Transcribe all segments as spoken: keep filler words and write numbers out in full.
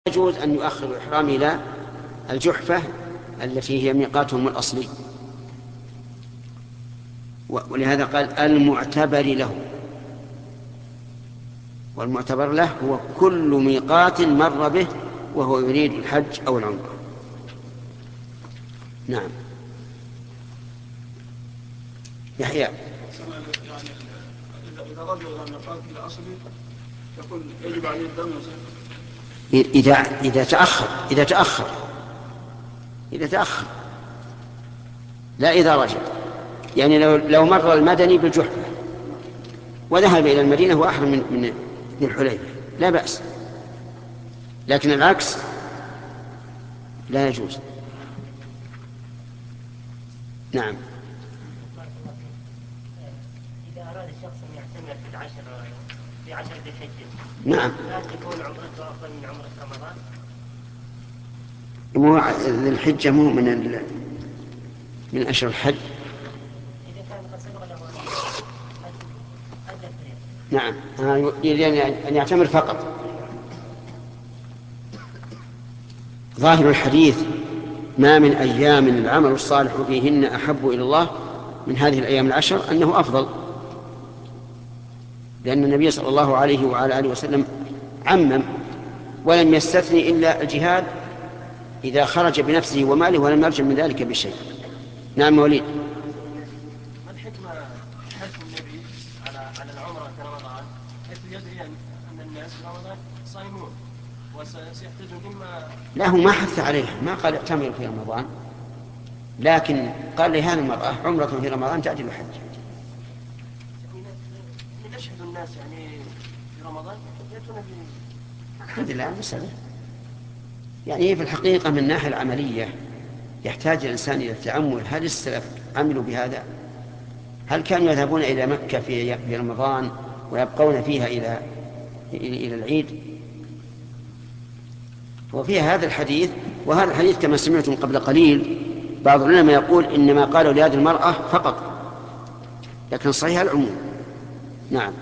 يجوز أن يؤخر الإحرام إلى الجحفة التي هي ميقاتهم الأصلي، ولهذا قال المعتبر له، والمعتبر له هو كل ميقات مر به وهو يريد الحج أو العمرة. نعم. يحيى. يعني إذا رجع إلى الميقات الأصلي يقول يجب عليه الدم إذا إذا تأخر إذا تأخر إذا تأخر لا إذا رجع. يعني لو لو مر المدني بالجحفة وذهب إلى المدينة وأحرم من من ذي الحليفة لا بأس، لكن العكس لا يجوز. نعم. إذا أراد الشخص أن يعتمر في العشر في عشر ذي الحجة، نعم، هل تكون عمرته أفضل من عمرة رمضان؟ مو ذي الحجة مو من ال... من أشهر الحج. إذا كان قد سبق له أدى الفريضة. نعم، يريد أن يعتمر فقط. ظاهر الحديث ما من أيام العمل الصالح فيهن أحب إلى الله من هذه الأيام العشر أنه أفضل، لأن النبي صلى الله عليه وعلى آله وسلم عمم ولم يستثني إلا الجهاد إذا خرج بنفسه وماله ولم يرجع من ذلك بشيء. نعم وليد. ما الحكمة حث النبي على على العمرة في رمضان حيث يدري أن الناس في رمضان صائمون وسيحتاجون إما. لا، هو ما حث عليه، ما قال اعتمر في رمضان، لكن قال لهذه المرأة عمرة في رمضان تعدل الحج. يشهد الناس يعني في رمضان يأتون في. هذه الآن مسألة يعني في الحقيقة من الناحية العملية يحتاج الإنسان إلى التأمل. هل السلف عملوا بهذا؟ هل كانوا يذهبون إلى مكة في في رمضان ويبقون فيها إلى إلى العيد؟ وفيها هذا الحديث، وهذا الحديث كما سمعتم قبل قليل بعض العلماء يقول إنما قالوا لهذه المرأة فقط، لكن صحيح العموم. نعم.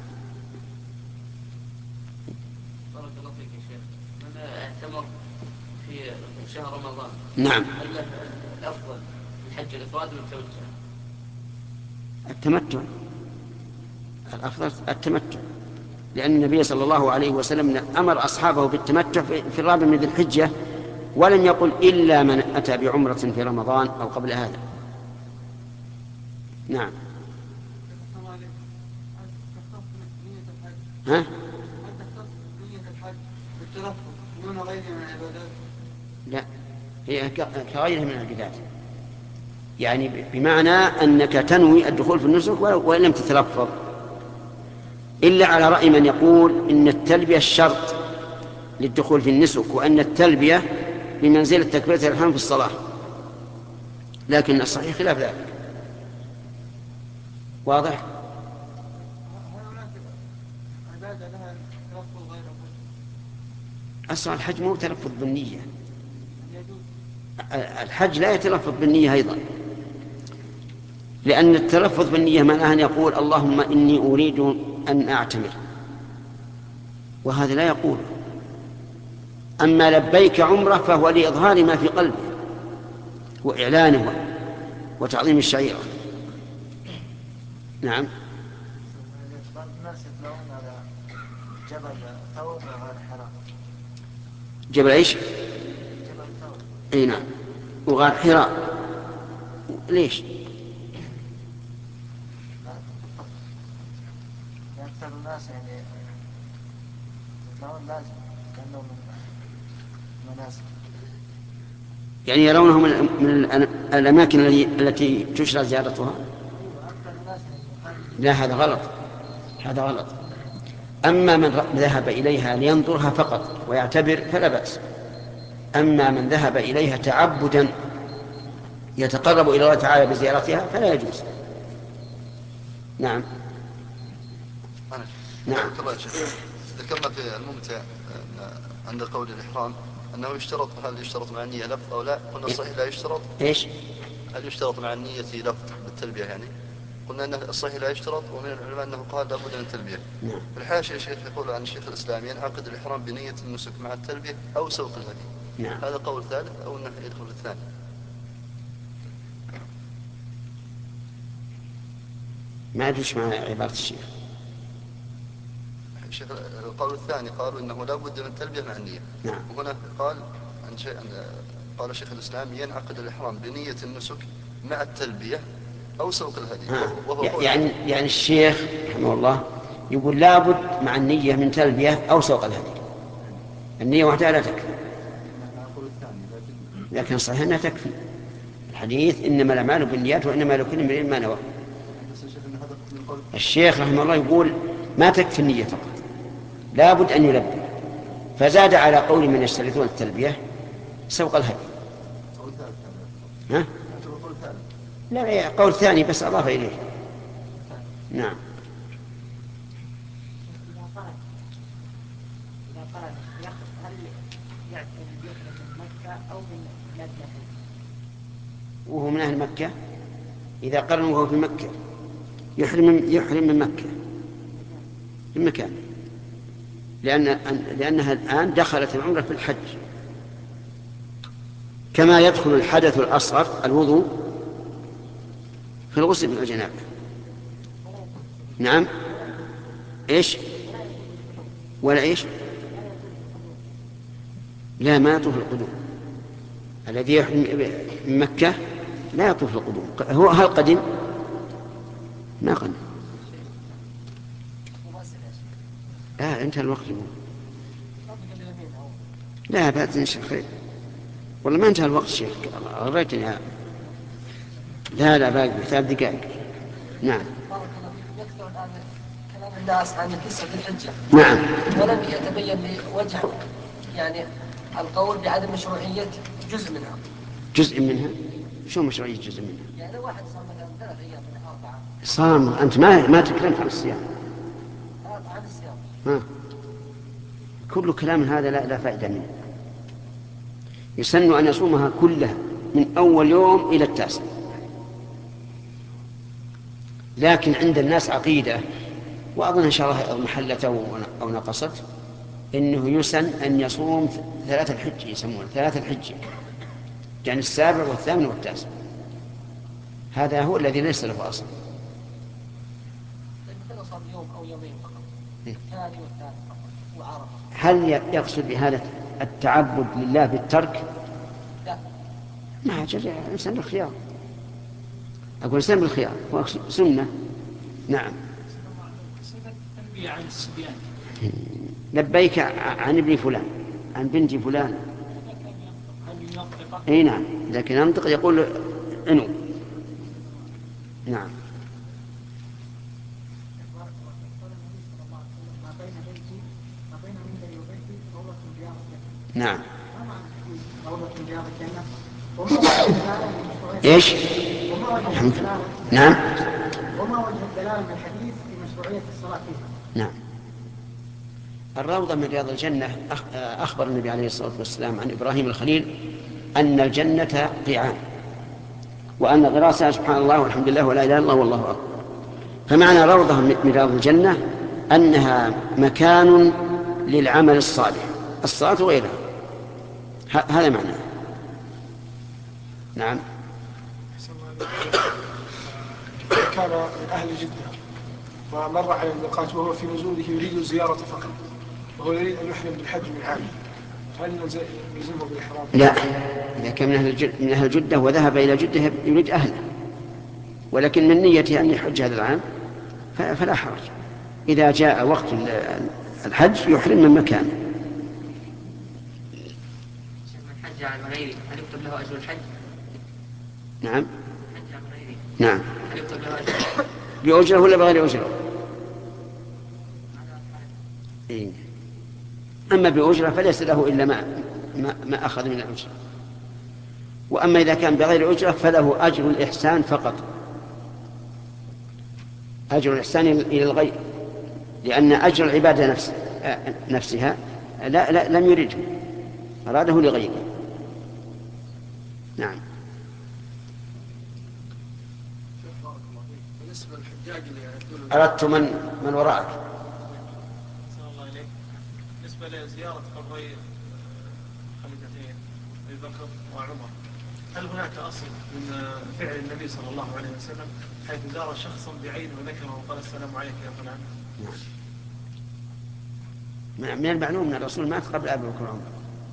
بارك الله فيك يا شيخ. من اعتمر في شهر رمضان نعم. هل له الأفضل الحج الإفراد ولا التمتع؟ التمتع الأفضل التمتع، لأن النبي صلى الله عليه وسلم أمر أصحابه بالتمتع في الرابع من ذي الحجة، ولم يقل إلا من أتى بعمرة في رمضان أو قبل هذا. نعم. ها؟ هل تختص نية الحج بالتلفظ دون غيره من العبادات؟ لا، هي كغيرها من العبادات، يعني بمعنى أنك تنوي الدخول في النسك وإن لم تتلفظ، إلا على رأي من يقول إن التلبية الشرط للدخول في النسك، وأن التلبية بمنزلة تكبيرة الإحرام في الصلاة، لكن الصحيح خلاف ذلك. واضح؟ أصلا الحج مو تلفظ بالنية، الحج لا يتلفظ بالنية أيضا، لأن التلفظ بالنية معناه أن يقول اللهم إني أريد أن أعتمر، وهذا لا يقول. أما لبيك عمرة فهو لإظهار ما في قلبه وإعلانه وتعظيم الشعيرة. نعم. بعض الناس يطلعون على جبل ثور غار حراء. جبل ايش؟ جبل ثور. اي نعم، وغار حراء. ليش؟ أكثر الناس يعني يطلعون لازم كأنهم مناسك. يعني يرونه من, من الأماكن التي تشرع زيارتها. لا، هذا غلط، هذا غلط. أما من ذهب إليها لينظرها فقط ويعتبر فلا بأس، أما من ذهب إليها تعبدا يتقرب إلى الله تعالى بزيارتها فلا يجوز. نعم. نعم. ذكرنا في الممتع عند قول الإحرام أنه يشترط، هل يشترط مع النية لفظ أو لا؟ قلنا الصحيح لا يشترط. إيش؟ هل يشترط مع النية لفظ بالتلبية يعني؟ قلنا أن الصحيح لا يشترط، ومن العلماء أنه قال لابد من التلبية. نعم. في الحاشية الشيخ يقول عن الشيخ الإسلامي ينعقد الإحرام بنية النسك مع التلبية أو سوق الهدي. نعم. هذا قول ثالث أو أنه يدخل الثاني. ما أدري مع عبارة الشيخ. الشيخ القول الثاني قالوا إنه لا بد من التلبية مع النية. نعم. وهنا قال عن شيء قال الشيخ الإسلامي ينعقد الإحرام بنية النسك مع التلبية أو سوق الهدي. وهو يعني يعني الشيخ رحمه الله يقول لابد مع النية من تلبية أو سوق الهدي. النية وحدها لا تكفي، لكن صحيح أنها تكفي. الحديث إنما الأعمال بالنيات وإنما لكل امرئ ما نوى. الشيخ رحمه الله يقول ما تكفي النية فقط، لابد أن يلبي، فزاد على قول من يشترطون التلبية سوق الهدي. ها؟ لا قول ثاني بس أضاف إليه. نعم. إذا خرج إذا خرج هل يعتبر من مكة أو من بلاد الحج؟ وهو من أهل مكة إذا قرن وهو في مكة يحرم يحرم من مكة من مكان، لأن لأنها الآن دخلت العمرة في الحج، كما يدخل الحدث الأصغر الوضوء في الغسل من الجنابة. نعم. إيش ولا إيش؟ لا، ما يطوف القدوم. الذي يحرم من مكة لا يطوف القدوم. هو هل قدم؟ ما قدم. لا انتهى الوقت. لا بأذن شيخ خير والله ما انتهى الوقت شيخ، غريتني. لا لا باقي ثلاث دقائق. نعم. يكثر الآن كلام الناس عن التسعة ذي الحجة. نعم. ولم يتبين لي وجه يعني القول بعدم مشروعية جزء منها. جزء منها؟ شو مشروعية جزء منها؟ يعني لو واحد صام مثلا ثلاث أيام من أربعة. صام. أنت ما ما تكلمت عن الصيام. عن الصيام. ها. كل كلام هذا لا لا فائدة منه. يسن أن يصومها كلها من أول يوم إلى التاسع. لكن عند الناس عقيدة، وأظن إن شاء الله محلته أو نقصت، إنه يسن أن يصوم ثلاثة الحج، يسمونه ثلاثة الحج، يعني السابع والثامن والتاسع. هذا هو الذي ليس له أصل. مثلا صام يوم أو يومين فقط، الثاني والثالث فقط وعرفة. هل يقصد بهذا التعبد لله بالترك؟ لا. ما أجل الإنسان بالخيار. أقول الإنسان بالخيار هو سنة. نعم. عن الصبيان. لبيك عن ابن فلان عن بنت فلان. اي نعم، لكن ينطق يقول انو. نعم. نعم. ايش؟ نعم. وما وجه الدلالة من الحديث في مشروعية الصلاة فيها؟ نعم. الروضة من رياض الجنة أخبر النبي عليه الصلاة والسلام عن إبراهيم الخليل أن الجنة قيعان، وأن غراسها سبحان الله والحمد لله ولا إله إلا الله والله أكبر. فمعنى روضة من رياض الجنة أنها مكان للعمل الصالح، الصلاة وغيرها، هذا معناه. نعم. كان من أهل جدة ومر على الميقات وهو في نزوله يريد الزيارة فقط، وهو يريد أن يحرم بالحج من عامه، هل يلزمه بالإحرام؟ لا، إذا كان من أهل جدة, من أهل جدة وذهب إلى جدة يريد أهله، ولكن من نيته أن يحج هذا العام فلا حرج. إذا جاء وقت الحج يحرم من مكانه. من حج عن غيره هل يكتب له أجر الحج؟ نعم. حج عن غيره. نعم. هل يكتب له أجر الحج؟ بأجره ولا بغير أجره؟ إيه. أما بأجره فليس له إلا ما, ما, ما أخذ من الأجرة، وأما إذا كان بغير أجرة فله أجر الإحسان فقط، أجر الإحسان إلى الغير، لأن أجر العبادة نفس نفسها لا, لا لم يرده، أراده لغيره. نعم. بالنسبة أردت من من وراءك. أحسن الله إليك. بالنسبة لزيارة قبري خليفتين أبي بكر وعمر، هل هناك أصل من فعل النبي صلى الله عليه وسلم حيث زار شخصا بعينه وذكره وقال السلام عليك يا فلان؟ من المعلوم أن الرسول مات قبل أبي بكر وعمر.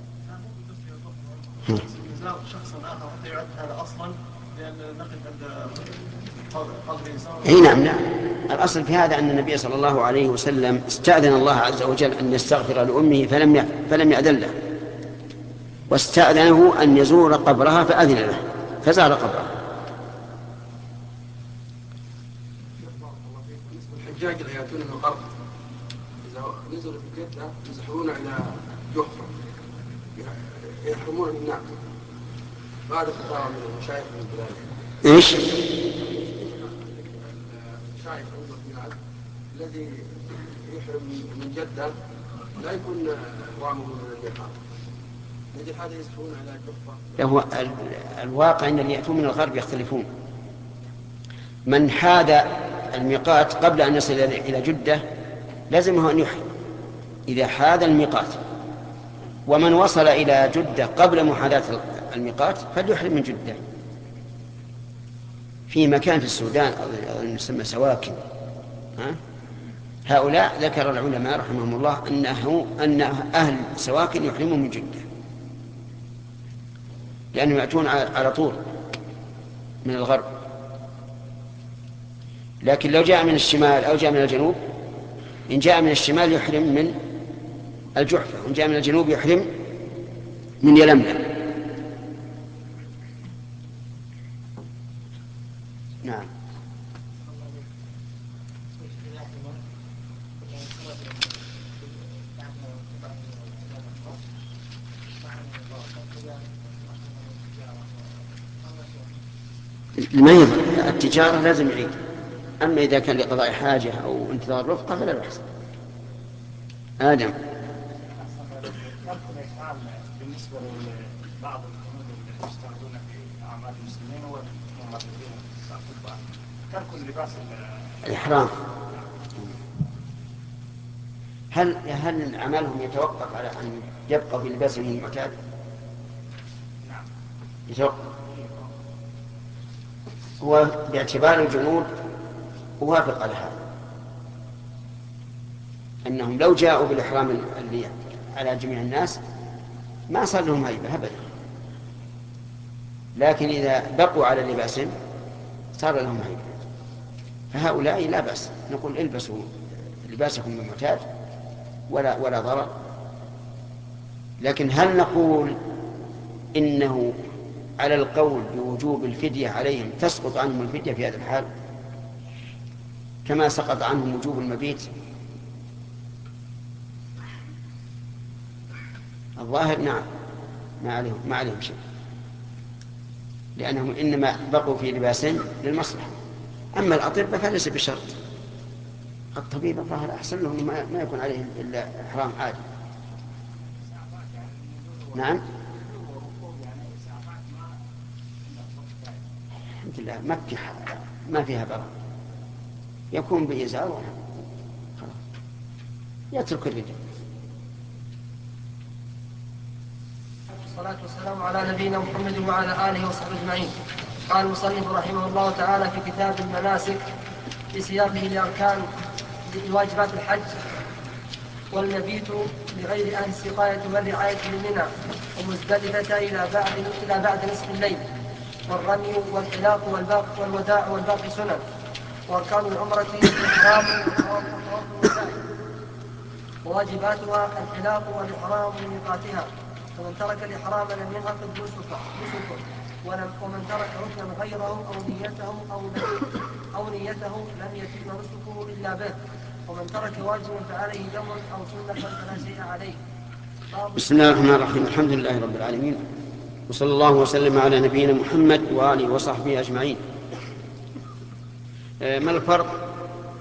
زار شخصا آخر حتى يعد هذا أصلا، لأن نقف عند قبر إنسان. اي نعم نعم. الأصل في هذا أن النبي صلى الله عليه وسلم استأذن الله عز وجل أن يستغفر لأمه فلم فلم يأذن له، واستأذنه أن يزور قبرها فأذن له فزار قبرها. الحجاج اللي يأتون من الغرب إذا نزلوا في جدة يزحون إلى جحفة يحرمون النعم بعد فتاوى من المشايخ من البلاد. ايش؟ الشايخ عمر بن عبد الذي يحرم من جدة لا يكون إحرامه من الميقات، نجد هذا يزحون على جحفة. هو الواقع أن اللي يأتون من الغرب يختلفون. من حاد الميقات قبل أن يصل إلى جدة لازمه أن يحرم إذا حاد الميقات، ومن وصل إلى جدة قبل محاذاة الميقات فليحرم من جدة. في مكان في السودان يسمى سواكن، ها؟ هؤلاء ذكر العلماء رحمهم الله أنه أن أهل سواكن يحرموا من جدة لأنهم يأتون على طول من الغرب. لكن لو جاء من الشمال أو جاء من الجنوب، إن جاء من الشمال يحرم من الجحفة، وإن جاء من الجنوب يحرم من يلملم. نعم. ما يضر، التجارة لازم يعيد، أما إذا كان لقضاء حاجة أو انتظار رفقة فلا بأس. آدم. بالنسبة لبعض الحدود التي يستخدمون في أعمال المسلمين والممرضين والأطباء، ترك اللباس الإحرام، هل هل عملهم يتوقف على أن يبقى في لباسهم المعتاد؟ نعم. يتوقف. هو باعتبار الجنود أوافق على هذا، أنهم لو جاءوا بالإحرام اللي على جميع الناس ما صار لهم هيبة أبدا، لكن إذا بقوا على لباسهم صار لهم هيبة. فهؤلاء لا بأس، نقول البسوا لباسكم المعتاد ولا ولا ضرر. لكن هل نقول إنه على القول بوجوب الفدية عليهم تسقط عنهم الفدية في هذا الحال كما سقط عنهم وجوب المبيت؟ الظاهر نعم، ما عليهم ما عليهم شيء، لأنهم إنما بقوا في لباسهم للمصلحة. أما الأطباء فليس بشرط، الطبيب الظاهر أحسن لهم ما يكون عليه إلا إحرام عادي. نعم. الحمد لله مكة ما فيها برا، يكون بإزار خلاص يترك الرجال. والصلاة والسلام على نبينا محمد وعلى آله وصحبه أجمعين. قال المصنف رحمه الله تعالى في كتاب المناسك في سياقه لأركان لواجبات الحج: والمبيت لغير أهل السقاية والرعاية بمنى ومزدلفة إلى بعد إلى بعد نصف الليل، والرمي والحلاق والباقي والوداع والباقي سنن. وأركان العمرة الإحرام والطواف والسعي، وواجباتها الحلاق والإحرام لميقاتها، ومن ترك الإحرام لم ينعقد نسكه، ومن ترك ركنا غيره أو نيته أو أو نيته لم يتم نسكه إلا به، ومن ترك واجبا فعليه دم أو سنة فلا شيء عليه. بسم الله الرحمن الرحيم، الحمد لله رب العالمين، وصلى الله وسلم على نبينا محمد وآله وصحبه أجمعين. ما الفرق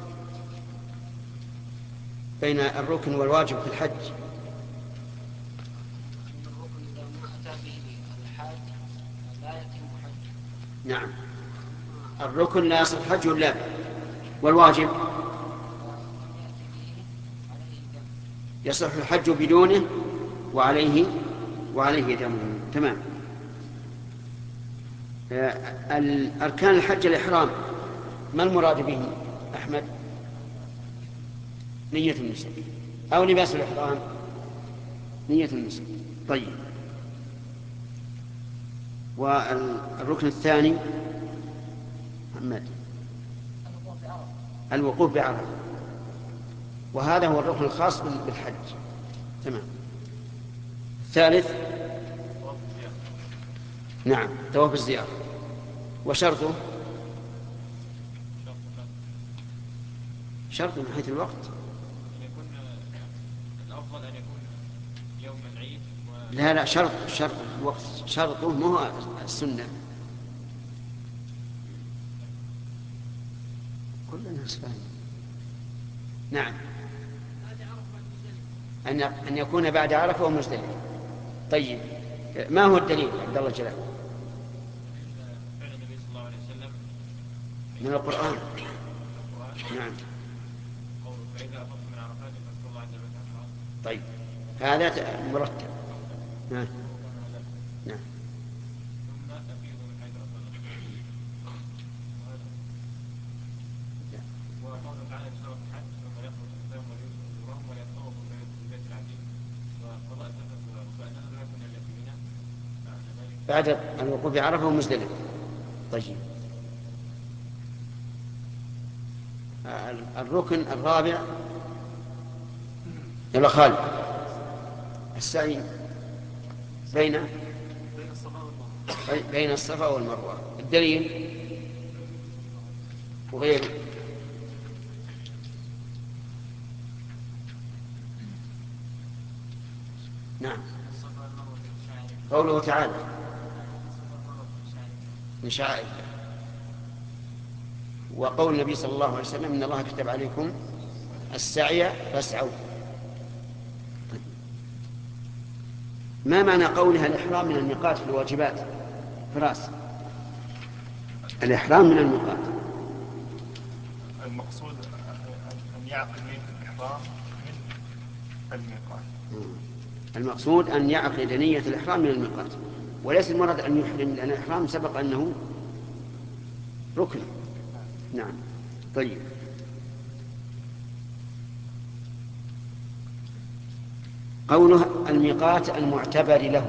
بين الركن والواجب في الحج؟ الركن إذا ما أتى به الحاج لا يتم حج. نعم، الركن لا يصح حجه إلا به، والواجب يصح الحج بدونه وعليه وعليه دمه. تمام. أركان الحج الإحرام ما المراد به أحمد؟ نية النسك أو لباس الإحرام؟ نية النسك. طيب. والركن الثاني محمد الوقوف بعرفة، وهذا هو الركن الخاص بالحج. تمام. الثالث نعم طواف الزيارة. وشرطه شرط من حيث الوقت يكون الأفضل أن يكون يوم العيد و... لا لا شرط شرط الوقت شرطه ما هو السنة. كل الناس فاهم. نعم أن أن يكون بعد عرفة ومزدلفة. طيب ما هو الدليل عبد الله جلال؟ فعل النبي صلى الله عليه وسلم من القرآن. نعم. قوله فإذا أفضت من عرفات فاذكروا الله عند البيت الحرام. طيب هذا مرتب. نعم. نعم. ثم أفيضوا من حيث أفضل. وقوله تعالى في سورة الحج ثم يخرج الإسلام ويوسف وجوههم ويطوف بالبيت العتيق وقضاء التفت وكأنه لا يكون إلا في منى بعد الوقوف بعرفة ومزدلفة. طيب. الركن الرابع يلا خالد السعي بين بين الصفا والمروة. الدليل وغيره. نعم. قوله تعالى من شعائر الله، وقول النبي صلى الله عليه وسلم إن الله كتب عليكم السعي فاسعوا. ما معنى قولها الإحرام من الميقات في الواجبات؟ فراس الإحرام من الميقات المقصود أن يعقد نية الإحرام من الميقات. المقصود أن يعقد نية الإحرام من الميقات، وليس المراد أن يحرم، لأن الإحرام سبق أنه ركن. نعم. طيب. قوله الميقات المعتبر له.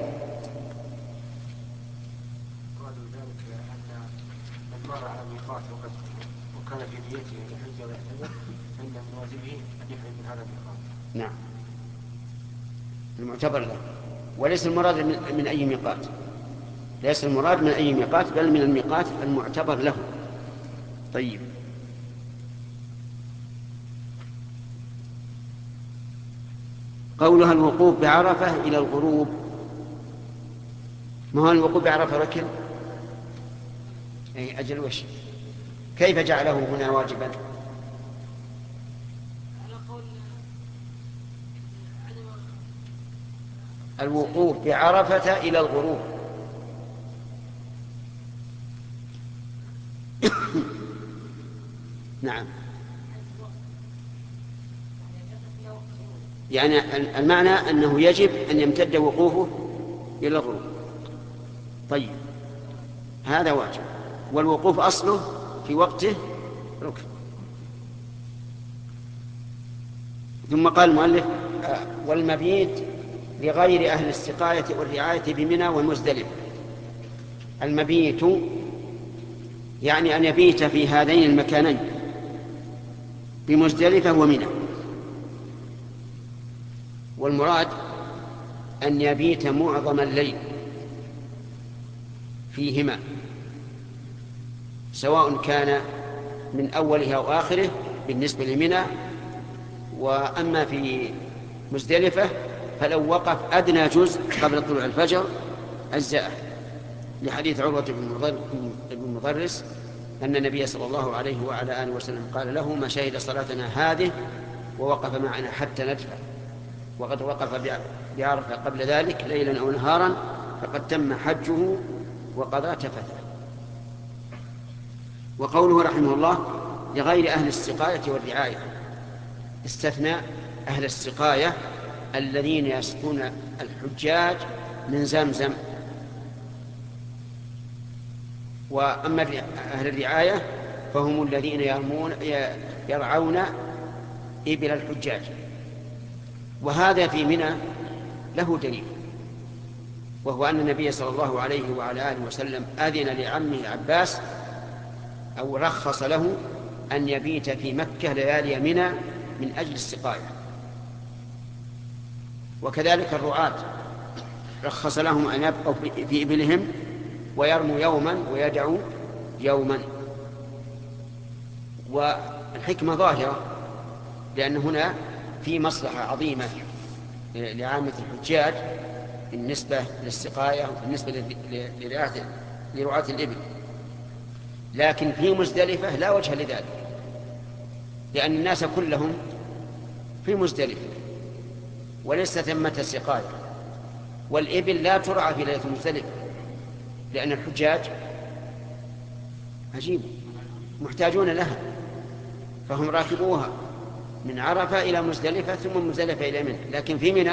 قال ذلك أن من مر على الميقات وقد وكان في نيته أن يحج ويعتمر فإن من واجبه أن يحرم من هذا الميقات. نعم. المعتبر له، وليس المراد من, من أي ميقات، ليس المراد من أي ميقات بل من الميقات المعتبر له. طيب. قولها الوقوف بعرفة إلى الغروب. ما هو الوقوف بعرفة ركن؟ أي أجل وش؟ كيف جعله هنا واجبا؟ الوقوف بعرفة إلى الغروب. نعم. يعني المعنى أنه يجب أن يمتد وقوفه إلى الغروب. طيب هذا واجب، والوقوف أصله في وقته ركن. ثم قال المؤلف والمبيت لغير أهل السقاية والرعاية بمنى والمزدلفة. المبيت يعني أن يبيت في هذين المكانين بمزدلفة ومنى، والمراد أن يبيت معظم الليل فيهما، سواء كان من أولها أو آخره بالنسبة لمنى. وأما في مزدلفة فلو وقف أدنى جزء قبل طلوع الفجر أجزأه، لحديث عروة بن مضرس أن النبي صلى الله عليه وعلى آله وسلم قال له ما شهد صلاتنا هذه ووقف معنا حتى ندفع، وقد وقف بعرفة قبل ذلك ليلا أو نهارا فقد تم حجه وقضى تفثه. وقوله رحمه الله لغير أهل السقاية والرعاية، استثنى أهل السقاية الذين يسقون الحجاج من زمزم. وأما أهل الرعاية فهم الذين يرمون يرعون إبل الحجاج. وهذا في منى له دليل، وهو أن النبي صلى الله عليه وعلى آله وسلم أذن لعمه عباس أو رخص له أن يبيت في مكة ليالي منى من أجل السقاية. وكذلك الرعاة رخص لهم أن يبقوا في إبلهم ويرموا يوما ويدعوا يوما. والحكمة ظاهرة، لأن هنا في مصلحة عظيمة لعامة الحجاج بالنسبة للسقاية وبالنسبة لرعاة الإبل. لكن في مزدلفة لا وجه لذلك، لأن الناس كلهم في مزدلفة وليس ثمة سقاية، والإبل لا ترعى في ليلة مزدلفة، لأن الحجاج عجيب محتاجون لها، فهم راكبوها من عرفة إلى مزدلفة ثم مزدلفة إلى منى. لكن في منى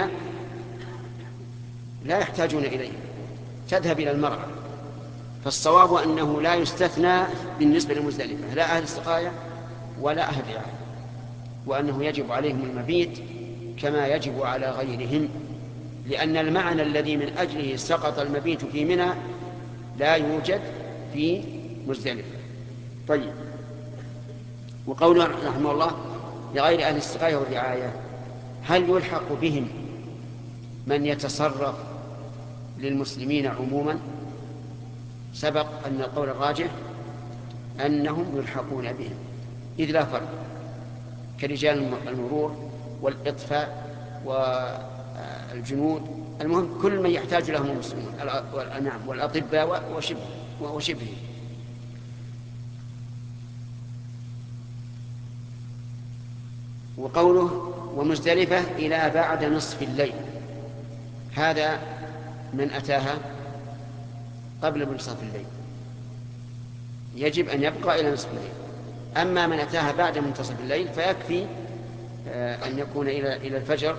لا يحتاجون إليه، تذهب إلى المرعى. فالصواب أنه لا يستثنى بالنسبة لمزدلفة لا أهل السقاية ولا أهل الرعاية، وأنه يجب عليهم المبيت كما يجب على غيرهم، لأن المعنى الذي من أجله سقط المبيت في منى لا يوجد في مزدلفة. طيب، وقوله رحمه الله لغير أهل السقاية والرعاية، هل يلحق بهم من يتصرف للمسلمين عموما؟ سبق أن القول الراجح أنهم يلحقون بهم، إذ لا فرق، كرجال المرور والإطفاء والجنود، المهم كل من يحتاج لهم المسلمون، نعم، والأطباء وشبه وشبه. وقوله ومزدلفة إلى بعد نصف الليل، هذا من أتاها قبل منتصف الليل يجب أن يبقى إلى نصف الليل. أما من أتاها بعد منتصف الليل فيكفي أن يكون إلى إلى الفجر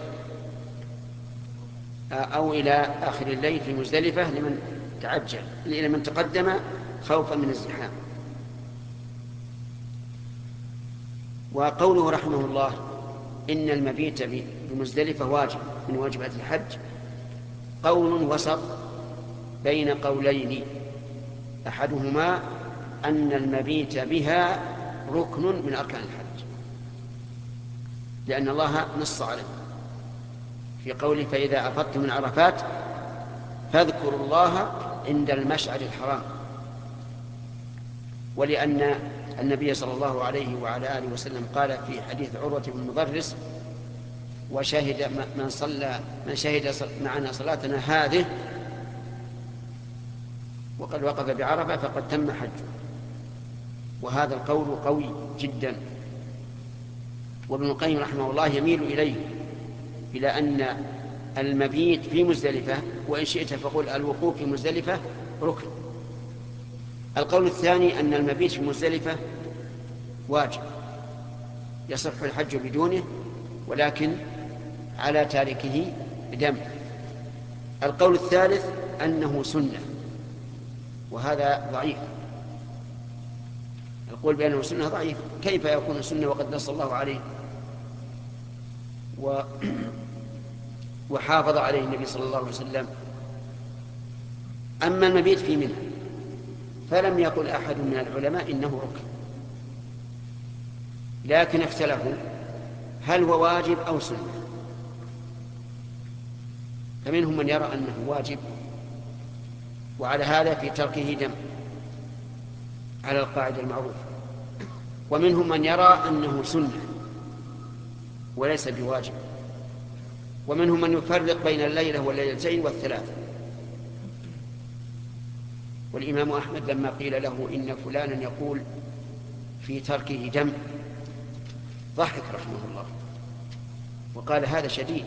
أو إلى آخر الليل في مزدلفة لمن تعجل، إلى من تقدم خوفا من الزحام. وقوله رحمه الله إن المبيت بمزدلفة واجب من واجبات الحج، قول وسط بين قولين، أحدهما أن المبيت بها ركن من أركان الحج، لأن الله نص عليه في قوله فإذا أفضتم من عرفات فاذكروا الله عند المشعر الحرام، ولأن النبي صلى الله عليه وعلى آله وسلم قال في حديث عروة بن مضرس وشهد من صلى من شهد معنا صلاتنا هذه وقد وقف بعرفة فقد تم حجه. وهذا القول قوي جدا، وابن القيم رحمه الله يميل إليه إلى أن المبيت في مزدلفة، وإن شئت فقل الوقوف في مزدلفة ركن. القول الثاني أن المبيت في مزدلفة واجب يصح الحج بدونه، ولكن على تاركه بدم. القول الثالث أنه سنة، وهذا ضعيف. القول بأنه سنة ضعيف، كيف يكون سنة وقد نص الله عليه و... وحافظ عليه النبي صلى الله عليه وسلم. أما المبيت في منى فلم يقل أحد من العلماء إنه ركن، لكن اختلفوا هل هو واجب أو سنة، فمنهم من يرى أنه واجب، وعلى هذا في تركه دم على القاعدة المعروفة، ومنهم من يرى أنه سنة وليس بواجب، ومنهم من يفرق بين الليلة والليلتين والثلاث. والإمام أحمد لما قيل له إن فلانا يقول في تركه دم ضحك رحمه الله وقال هذا شديد،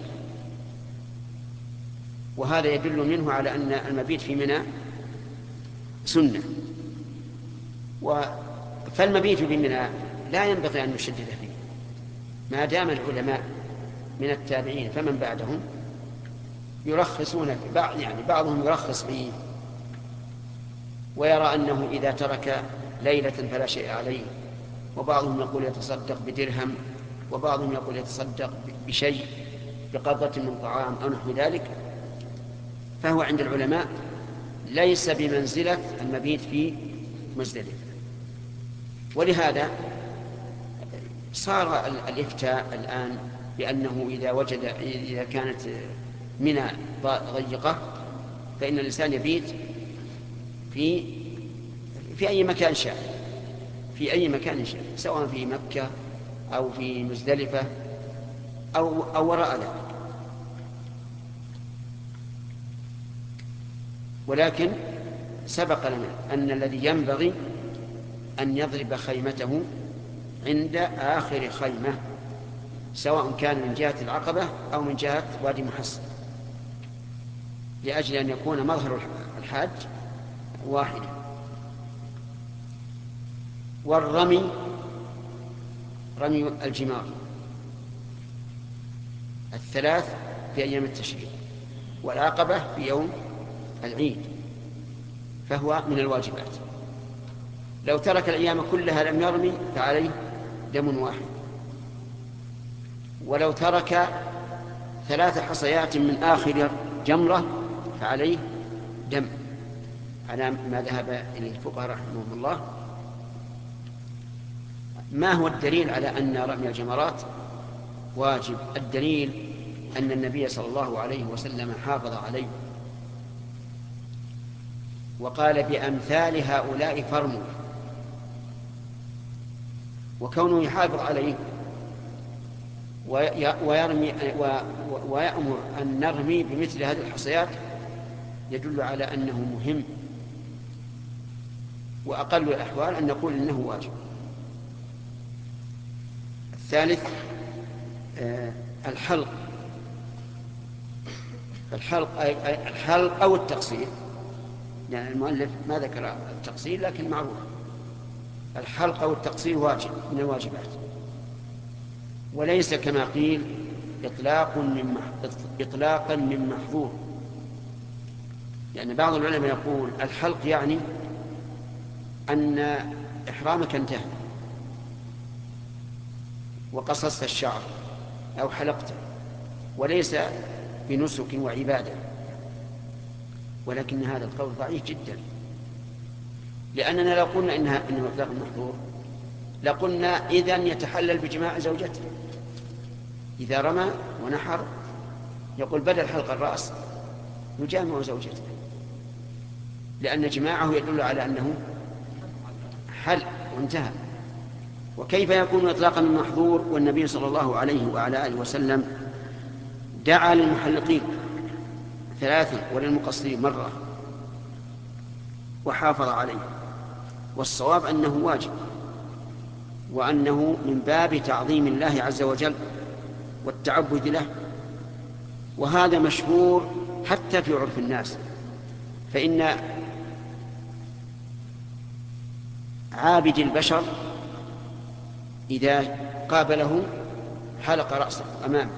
وهذا يدل منه على أن المبيت في منى سنة. فالمبيت في منى لا ينبغي أن نشدد فيه ما دام العلماء من التابعين فمن بعدهم يرخصون في بعض، يعني بعضهم يرخص فيه ويرى أنه إذا ترك ليلة فلا شيء عليه، وبعضهم يقول يتصدق بدرهم، وبعضهم يقول يتصدق بشيء بقبضة من طعام أو نحو ذلك، فهو عند العلماء ليس بمنزلة المبيت في مزدلفة. ولهذا صار الإفتاء الآن بأنه إذا وجد إذا كانت منى ضيقة فإن الإنسان يبيت في في أي مكان شاء، في أي مكان شاء، سواء في مكة أو في مزدلفة أو أو وراء ذلك. ولكن سبق لنا أن الذي ينبغي أن يضرب خيمته عند آخر خيمة، سواء كان من جهة العقبة أو من جهة وادي محصن، لأجل أن يكون مظهر الحاج واحدا. والرمي رمي الجمار الثلاث في أيام التشريق، والعقبة في يوم العيد، فهو من الواجبات. لو ترك الأيام كلها لم يرمي فعليه دم واحد، ولو ترك ثلاث حصيات من آخر جمرة فعليه دم، على ما ذهب إليه الفقهاء رحمهم الله. ما هو الدليل على أن رمي الجمرات واجب؟ الدليل أن النبي صلى الله عليه وسلم حافظ عليه وقال بأمثال هؤلاء فرموا، وكونه يحافظ عليه ويرمي ويأمر أن نرمي بمثل هذه الحصيات يدل على أنه مهم، وأقل الأحوال أن نقول إنه واجب. الثالث الحلق. الحلق الحلق أو التقصير، يعني المؤلف ما ذكر التقصير لكن معروف. الحلق أو التقصير واجب من الواجبات، وليس كما قيل إطلاق من إطلاقا من محظور. يعني بعض العلماء يقول الحلق يعني أن إحرامك انتهى وقصصت الشعر أو حلقته، وليس بنسك وعبادة، ولكن هذا القول ضعيف جدا، لأننا لو قلنا إنها إنه إطلاق محظور لقلنا إذن يتحلل بجماع زوجته. إذا رمى ونحر يقول بدل حلق الرأس يجامع زوجته، لأن جماعه يدل على أنه حل وانتهى. وكيف يكون إطلاقا من محظور والنبي صلى الله عليه وعلى آله وسلم دعا للمحلقين ثلاثا وللمقصرين مرة وحافظ عليه؟ والصواب أنه واجب، وأنه من باب تعظيم الله عز وجل والتعبد له، وهذا مشهور حتى في عرف الناس. فإن عابد البشر إذا قابله حلق رأسه أمامه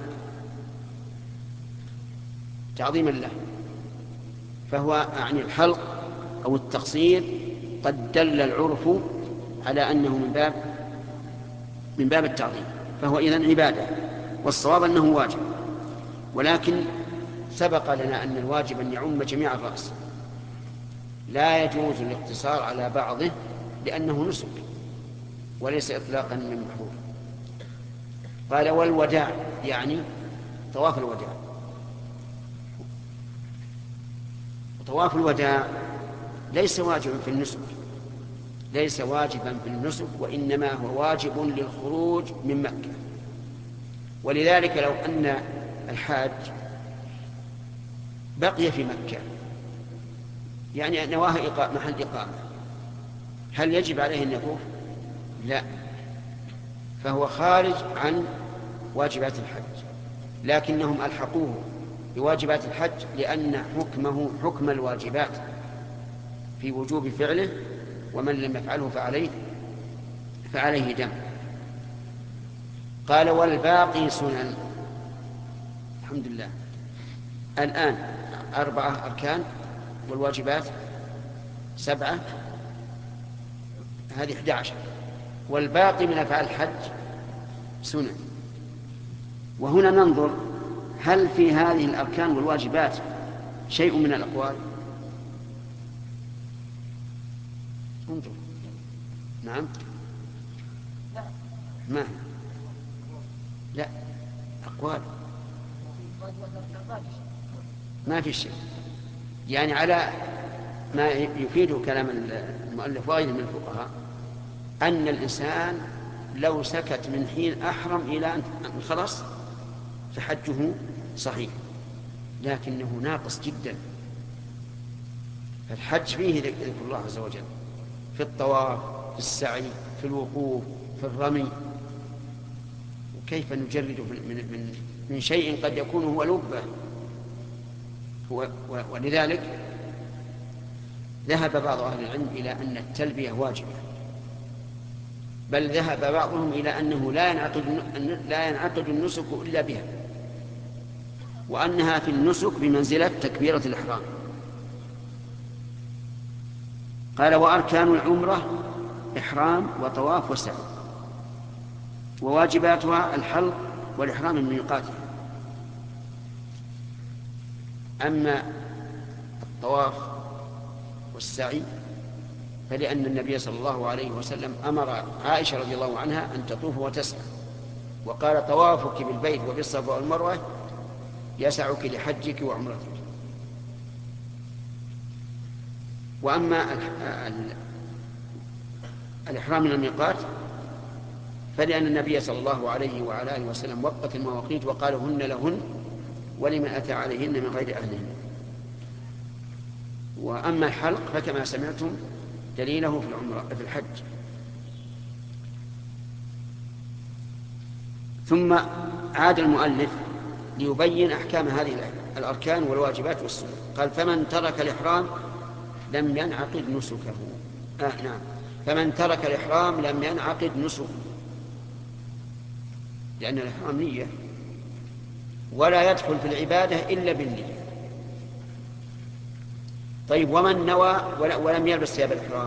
تعظيما له، فهو عن الحلق أو التقصير قد دل العرف على أنه من باب من باب التعظيم، فهو إذن عبادة، والصواب أنه واجب. ولكن سبق لنا أن الواجب أن يعم جميع الرأس، لا يجوز الاقتصار على بعضه لأنه نسك وليس إطلاقا من محظور. قال والوداع يعني طواف الوداع. طواف الوداع ليس واجبا في النسك، ليس واجبا في النسك، وإنما هو واجب للخروج من مكة. ولذلك لو أن الحاج بقي في مكة، يعني نواه محل إقامة، هل يجب عليه أن يطوف؟ لا، فهو خارج عن واجبات الحج، لكنهم ألحقوه بواجبات الحج لأن حكمه حكم الواجبات في وجوب فعله، ومن لم يفعله فعليه فعليه دم. قال والباقي سنن. الحمد لله. الآن أربعة أركان والواجبات سبعة، هذه إحدى عشر، والباقي من أفعال الحج سنن. وهنا ننظر هل في هذه الأركان والواجبات شيء من الأقوال؟ انظر. نعم. ما لا أقوال ما في شيء، يعني على ما يفيده كلام المؤلف وغيره من الفقهاء أن الإنسان لو سكت من حين أحرم إلى أن خلص فحجه صحيح، لكنه ناقص جدا. الحج فيه ذكر الله عز وجل في الطواف، في السعي، في الوقوف، في الرمي، وكيف نجرد من, من, من شيء قد يكون هو لبه هو. ولذلك ذهب بعض أهل العلم إلى أن التلبية واجبة، بل ذهب بعضهم إلى أنه لا ينعقد, لا ينعقد النسك إلا بها، وأنها في النسك بمنزلة تكبيرة الإحرام. قال وأركان العمرة إحرام وطواف وسعي، وواجباتها الحلق والإحرام من ميقاتها. أما الطواف والسعي فلأن النبي صلى الله عليه وسلم أمر عائشة رضي الله عنها أن تطوف وتسعى، وقال طوافك بالبيت وبالصفا والمروة يسعك لحجك وعمرتك. وأما الإحرام من الميقات فلأن النبي صلى الله عليه وعلى آله وسلم وقت المواقيت وقال هن لهن ولمن أتى عليهن من غير أهلهن. وأما الحلق فكما سمعتم دليله في العمرة في الحج. ثم عاد المؤلف ليبين أحكام هذه الأركان والواجبات والسنن. قال فمن ترك الإحرام لم ينعقد نسكه. آه نعم، فمن ترك الإحرام لم ينعقد نسكه، لأن الإحرام نية، ولا يدخل في العبادة إلا بالنية. طيب ومن نوى ولم يلبس ثياب الإحرام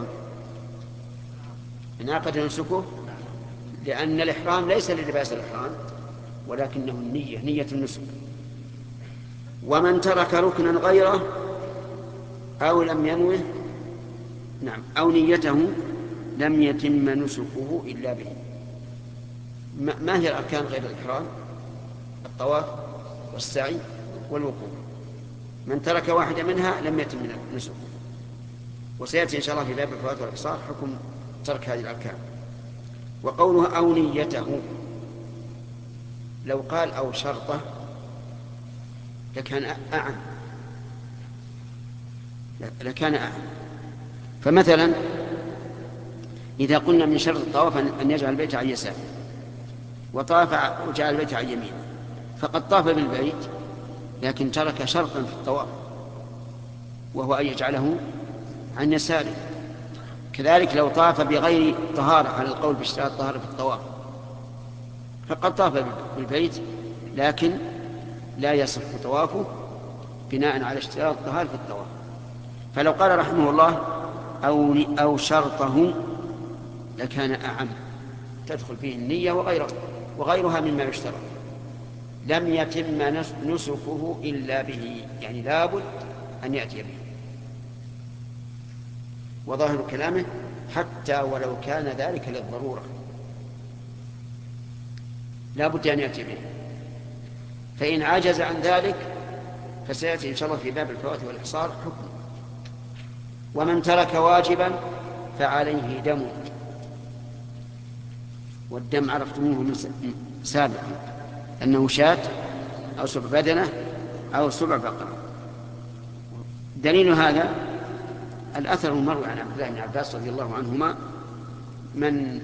انعقد نسكه، لأن الإحرام ليس للباس الإحرام ولكنه النية، نية النسك. ومن ترك ركنا غيره أو لم ينوه نعم أو نيته لم يتم نسكه إلا به. ما هي الأركان غير الإحرام؟ الطواف والسعي والوقوف. من ترك واحدة منها لم يتم نسكه، وسيأتي إن شاء الله في باب الفوات والإقصار حكم ترك هذه الأركان. وقوله أو نيته لو قال أو شرطه لكان أعم لكان أعم. فمثلا إذا قلنا من شرط الطواف أن يجعل البيت عن يساره وطاف وجعل البيت عن يمينه، فقد طاف بالبيت لكن ترك شرطا في الطواف وهو أن يجعله عن يساره. كذلك لو طاف بغير طهارة على القول باشتراط الطهارة في الطواف فقد طاف بالبيت لكن لا يصح طوافه بناء على اشتراط الطهارة في الطواف. فلو قال رحمه الله أو, أو شرطه لكان أعم، تدخل فيه النية وغيره وغيرها مما يشترط. لم يتم نسكه إلا به، يعني لابد أن يأتي به. وظاهر كلامه حتى ولو كان ذلك للضرورة لابد أن يأتي به، فإن عجز عن ذلك فسيأتي إن شاء الله في باب الفوات والإحصار حكم. ومن ترك واجبا فعليه دم، والدم عرفتموه من سابقا أنه شاة أو سبع بدنة أو سبع بقرة. دليل هذا الأثر المروي عن عبد الله بن عباس رضي الله عنهما: من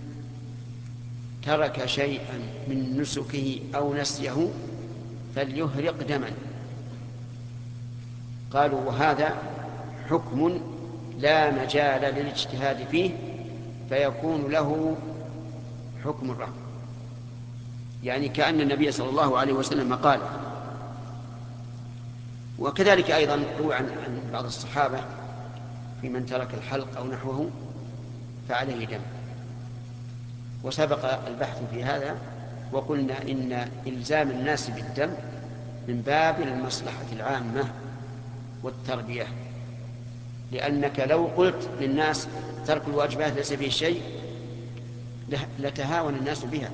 ترك شيئا من نسكه أو نسيه فليهرق دما. قالوا وهذا حكم لا مجال للاجتهاد فيه فيكون له حكم الرحم. يعني كأن النبي صلى الله عليه وسلم قال. وكذلك أيضا روى عن بعض الصحابة في من ترك الحلق أو نحوه فعليه دم. وسبق البحث في هذا وقلنا إن إلزام الناس بالدم من باب المصلحة العامة والتربية، لأنك لو قلت للناس ترك الواجبات ليس فيه شيء لتهاون الناس بها.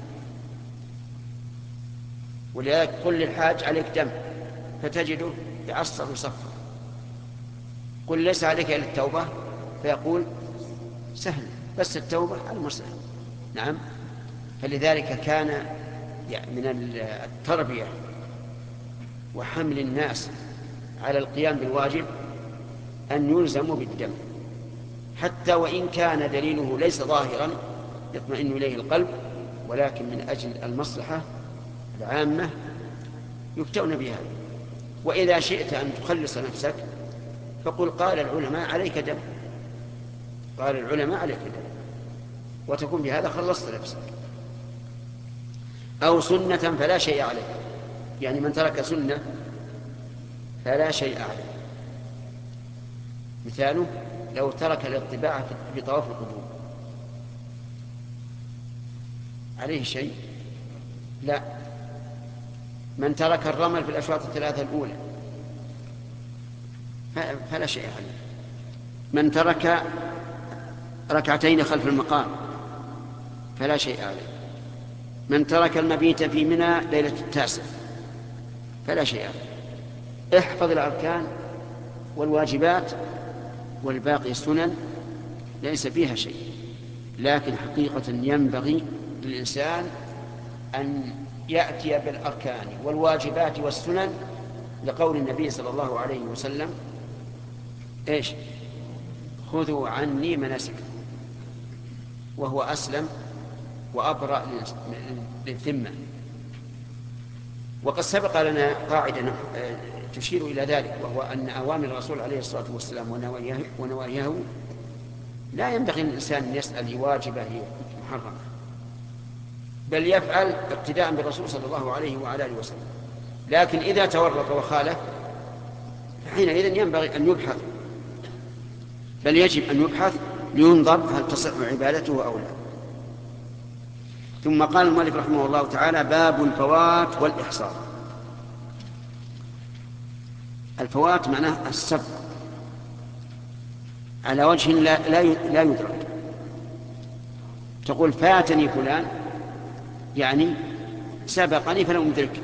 ولذلك قل للحاج عليك دم فتجده يعصر ويصفر. قل ليس عليك إلا التوبة فيقول سهل بس التوبة على المسلم. نعم. فلذلك كان من التربية وحمل الناس على القيام بالواجب أن يلزموا بالدم، حتى وإن كان دليله ليس ظاهرا يطمئن إليه القلب، ولكن من أجل المصلحة العامة يفتون بها. وإذا شئت أن تخلص نفسك فقل قال العلماء عليك دم، قال العلماء عليك دم، وتكون بهذا خلصت نفسك. أو سنة فلا شيء عليه، يعني من ترك سنة فلا شيء عليه. مثاله لو ترك الاطباع في طواف القدوم عليه شيء؟ لا. من ترك الرمل في الأشواط الثلاثة الأولى فلا شيء عليه. من ترك ركعتين خلف المقام فلا شيء عليه. من ترك المبيت في منى ليلة التاسع فلا شيء عليه. احفظ الأركان والواجبات والباقي السنن ليس فيها شيء. لكن حقيقة ينبغي للإنسان أن يأتي بالأركان والواجبات والسنن لقول النبي صلى الله عليه وسلم إيش؟ خذوا عني مناسككم، وهو أسلم وأبرأ للذمة. وقد سبق لنا قاعدة تشير إلى ذلك، وهو أن أوامر الرسول عليه الصلاة والسلام ونواهيه لا ينبغي للإنسان أن يسأل واجبة هي محرمة، بل يفعل اقتداء بالرسول صلى الله عليه وعلى آله وسلم. لكن إذا تورط وخالف حينئذ ينبغي أن يبحث، بل يجب أن يبحث لينظر هل تصح عبادته أو لا. ثم قال المؤلف رحمه الله تعالى: باب الفوات والإحصار. الفوات معناه السبق على وجه لا, لا, لا يدرك. تقول فاتني فلان يعني سبقني فلم أدركه،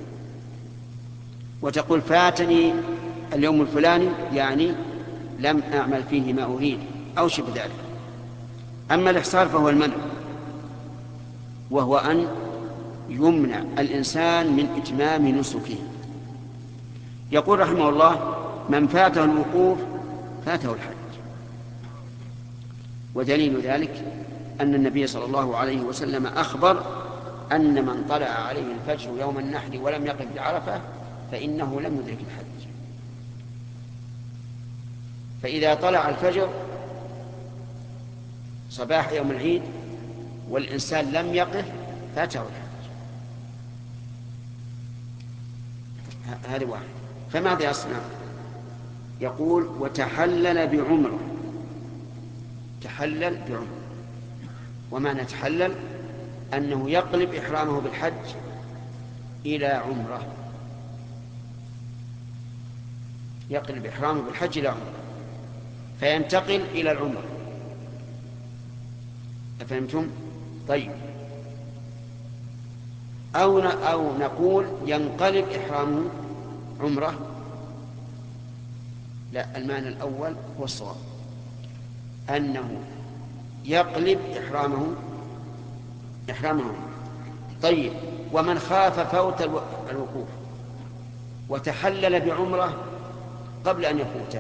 وتقول فاتني اليوم الفلاني يعني لم أعمل فيه ما أريد أو شبه ذلك. أما الإحصار فهو المنع، وهو أن يمنع الإنسان من إتمام نسكه. يقول رحمه الله: من فاته الوقوف فاته الحج. ودليل ذلك أن النبي صلى الله عليه وسلم أخبر أن من طلع عليه الفجر يوم النحر ولم يقف بعرفة فإنه لم يدرك الحج. فإذا طلع الفجر صباح يوم العيد والإنسان لم يقف فاته الحج. هذا واحد. فماذا يصنع؟ يقول: وتحلل بعمره. تحلل بعمره. ومعنى تحلل أنه يقلب إحرامه بالحج إلى عمره، يقلب إحرامه بالحج إلى عمره فينتقل إلى العمره. أفهمتم؟ طيب. أو أو نقول ينقلب إحرامه عمره. لا، المعنى الأول هو الصواب، أنه يقلب إحرامه إحرامه. طيب. ومن خاف فوت الوقوف وتحلل بعمره قبل أن يفوته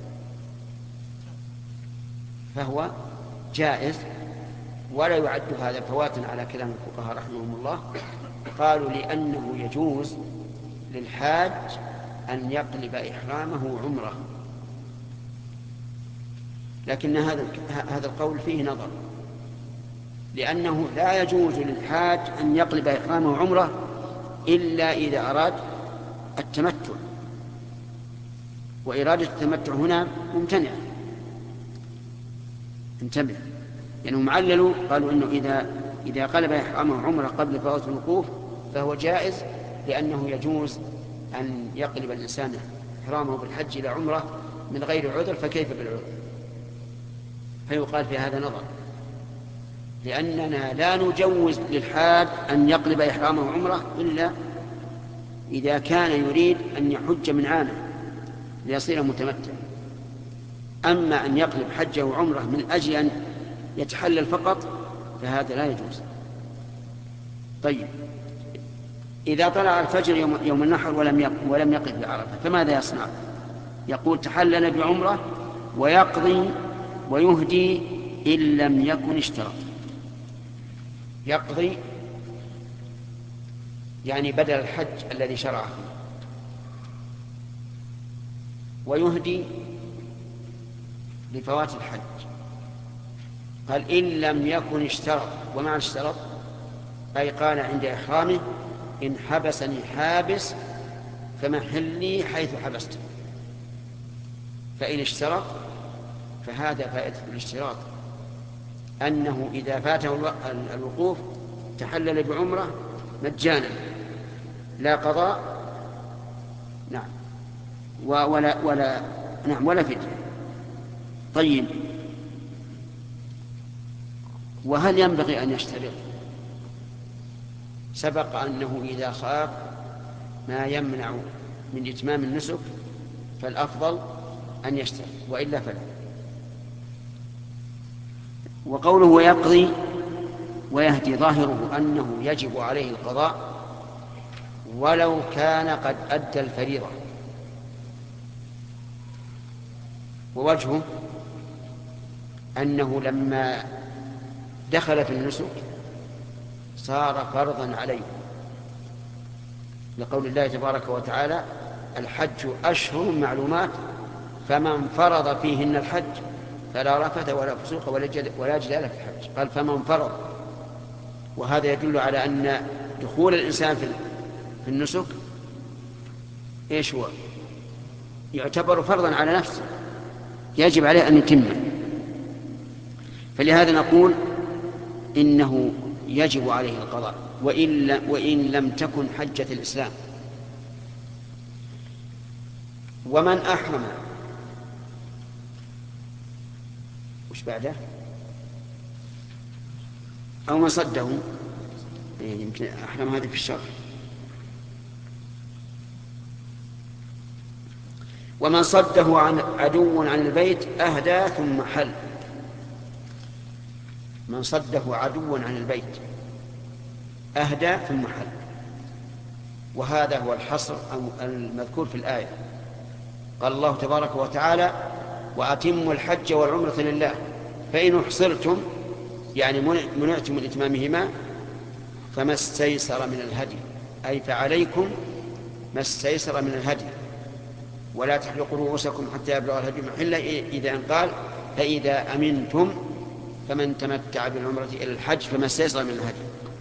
فهو جائز، ولا يعد هذا فواتا على كلام الفقهاء رحمهم الله. قالوا لأنه يجوز للحاج أن يقلب إحرامه عمره. لكن هذا هذا القول فيه نظر، لأنه لا يجوز للحاج أن يقلب إحرامه عمرة إلا إذا أراد التمتع، وإرادة التمتع هنا ممتنعة. انتبه، لأنهم يعني عللوا قالوا أنه إذا إذا قلب إحرامه عمرة قبل فوات الوقوف فهو جائز، لأنه يجوز أن يقلب الإنسان إحرامه بالحج إلى عمرة من غير عذر، فكيف بالعذر؟ فيقال في هذا نظر، لأننا لا نجوز للحاج أن يقلب إحرامه عمرة إلا إذا كان يريد أن يحج من عامه ليصير متمتع. أما أن يقلب حجه عمرة من أجل أن يتحلل فقط فهذا لا يجوز. طيب، إذا طلع الفجر يوم, يوم النحر ولم ولم يقف بعرفة فماذا يصنع؟ يقول تحلل بعمرة ويقضي ويهدي إن لم يكن اشترط. يقضي يعني بدل الحج الذي شرعه، ويهدي لفوات الحج. قال إن لم يكن اشترط. ومعنى اشترط أي قال عند إحرامه إن حبسني حابس فمحلي حيث حبست. فإن اشترط فهذا فائدة الاشتراط، أنه إذا فاته الوقوف تحلل بعمرة مجانا لا قضاء نعم ولا ولا نعم ولا فدية. طيب، وهل ينبغي أن يشترط؟ سبق أنه إذا خاف ما يمنع من إتمام النسك فالأفضل أن يشترط، وإلا فلا. وقوله ويقضي ويهدي ظاهره أنه يجب عليه القضاء ولو كان قد أدى الفريضة. ووجهه أنه لما دخل في النسك صار فرضا عليه، لقول الله تبارك وتعالى الحج أشهر معلومات فمن فرض فيهن الحج فلا رفث ولا فسوق ولا جدال في الحج. قال فمن فرض، وهذا يدل على أن دخول الإنسان في النسك إيش هو؟ يعتبر فرضا على نفسه، يجب عليه أن يتمه. فلهذا نقول إنه يجب عليه القضاء وإن, وإن لم تكن حجة الإسلام. ومن أحرم وش بعده أو من صده، يمكن أحرم هذه في الشرع. ومن صده عن عدو عن البيت أهدى ثم حل. من صده عدو عن البيت أهدى ثم حل، وهذا هو الحصر المذكور في الآية. قال الله تبارك وتعالى وأتموا الحج والعمرة لله فإن أحصرتم يعني منعتم من إتمامهما فما استيسر من الهدي، أي فعليكم ما استيسر من الهدي، ولا تحلقوا رؤوسكم حتى يبلغ الهدي محله. إذا أن قال فإذا أمنتم فمن تمتع بالعمرة إلى الحج فما استيسر من الهدي.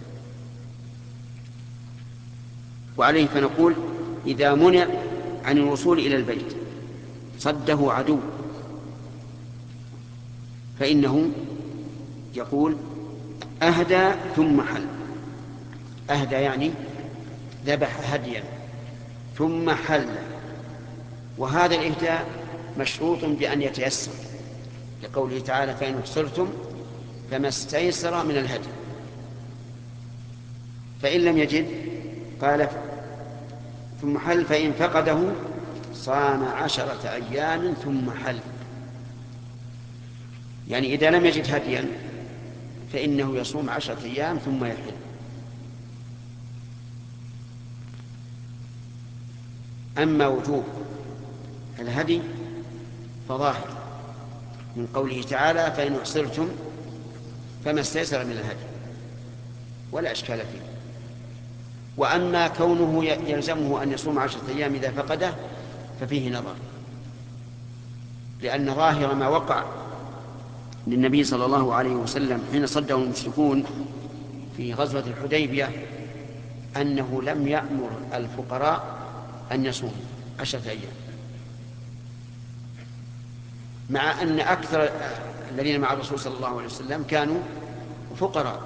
وعليه فنقول إذا منع عن الوصول إلى البيت صده عدو فإنه يقول أهدى ثم حل. أهدى يعني ذبح هديا ثم حل، وهذا الإهداء مشروط بأن يتيسر، لقوله تعالى فإن أحصرتم فما استيسر من الهدي. فإن لم يجد قال ثم حل، فإن فقده صام عشرة أيام ثم حل. يعني إذا لم يجد هديا فإنه يصوم عشرة أيام ثم يحل. أما وجوب الهدي فظاهر من قوله تعالى فإن أحصرتم فما استيسر من الهدي ولا إشكال فيه. وأما كونه يلزمه أن يصوم عشرة أيام إذا فقده ففيه نظر، لأن ظاهر ما وقع للنبي صلى الله عليه وسلم حين صده المشركون في غزوة الحديبية أنه لم يأمر الفقراء أن يصوموا عشرة أيام، مع أن أكثر الذين مع الرسول صلى الله عليه وسلم كانوا فقراء،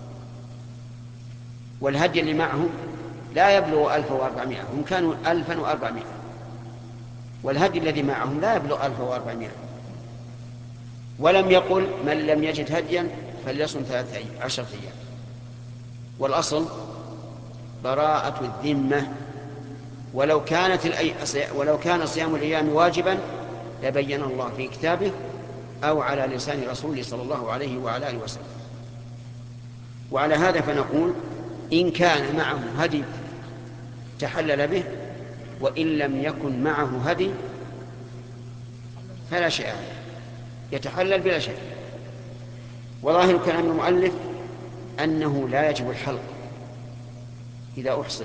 والهدي اللي معهم لا يبلغ ألف وأربعمائة، هم كانوا ألفا وأربعمائة، والهدي الذي معهم لا يبلغ ألف وأربعمائة. ولم يقل من لم يجد هديا فليصم ثلاثة أيام عشرة أيام. والأصل براءة الذمة، ولو كانت الأي... ولو كان صيام الأيام واجبا لبين الله في كتابه أو على لسان رسوله صلى الله عليه وعلى آله وسلم. وعلى هذا فنقول إن كان معه هدي تحلل به، وإن لم يكن معه هدي فلا شيء عليه، يتحلل بلا شيء. وظاهر كلام المؤلف أنه لا يجب الحلق إذا أحصر،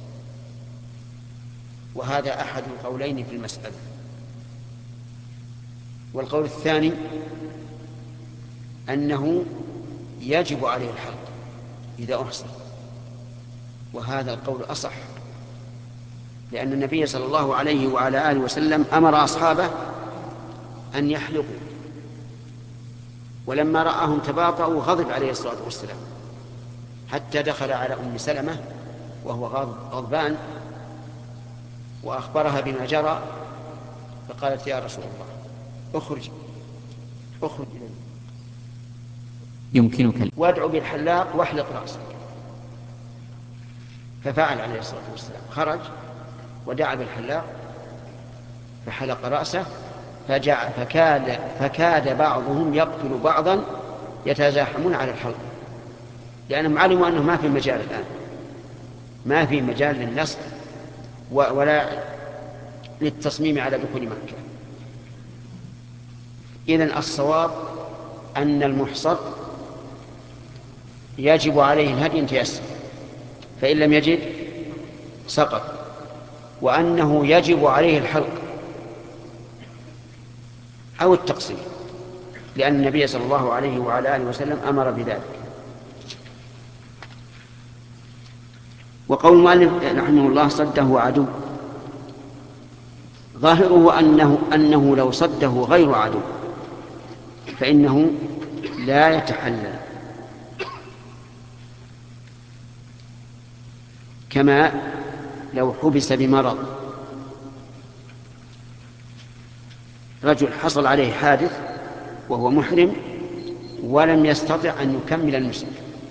وهذا أحد القولين في المسألة. والقول الثاني أنه يجب عليه الحلق إذا أحصر، وهذا القول أصح، لأن النبي صلى الله عليه وعلى آله وسلم أمر أصحابه أن يحلقوا، ولما رآهم تباطؤوا غضب عليه الصلاة والسلام، حتى دخل على أم سلمة وهو غضبان وأخبرها بما جرى، فقالت يا رسول الله اخرج اخرج إلي يمكنك وادعو بالحلاق واحلق رأسك. ففعل عليه الصلاة والسلام، خرج ودعا بالحلاق فحلق رأسه، فجع فكاد, فكاد بعضهم يقتل بعضا يتزاحمون على الحلق، لأنهم علموا أنه ما في مجال الآن، ما في مجال للنصر ولا للتصميم على دخول مكة. إذن الصواب أن المحصر يجب عليه الهدي إن تيسر، فإن لم يجد سقط، وأنه يجب عليه الحلق أو التقصير، لأن النبي صلى الله عليه وعلى آله وسلم أمر بذلك. وقول المؤلف رحمه الله صده عدو، ظاهره أنه, أنه لو صده غير عدو فإنه لا يتحلل، كما لو حبس بمرض. رجل حصل عليه حادث وهو محرم ولم يستطع أن يكمل النسك،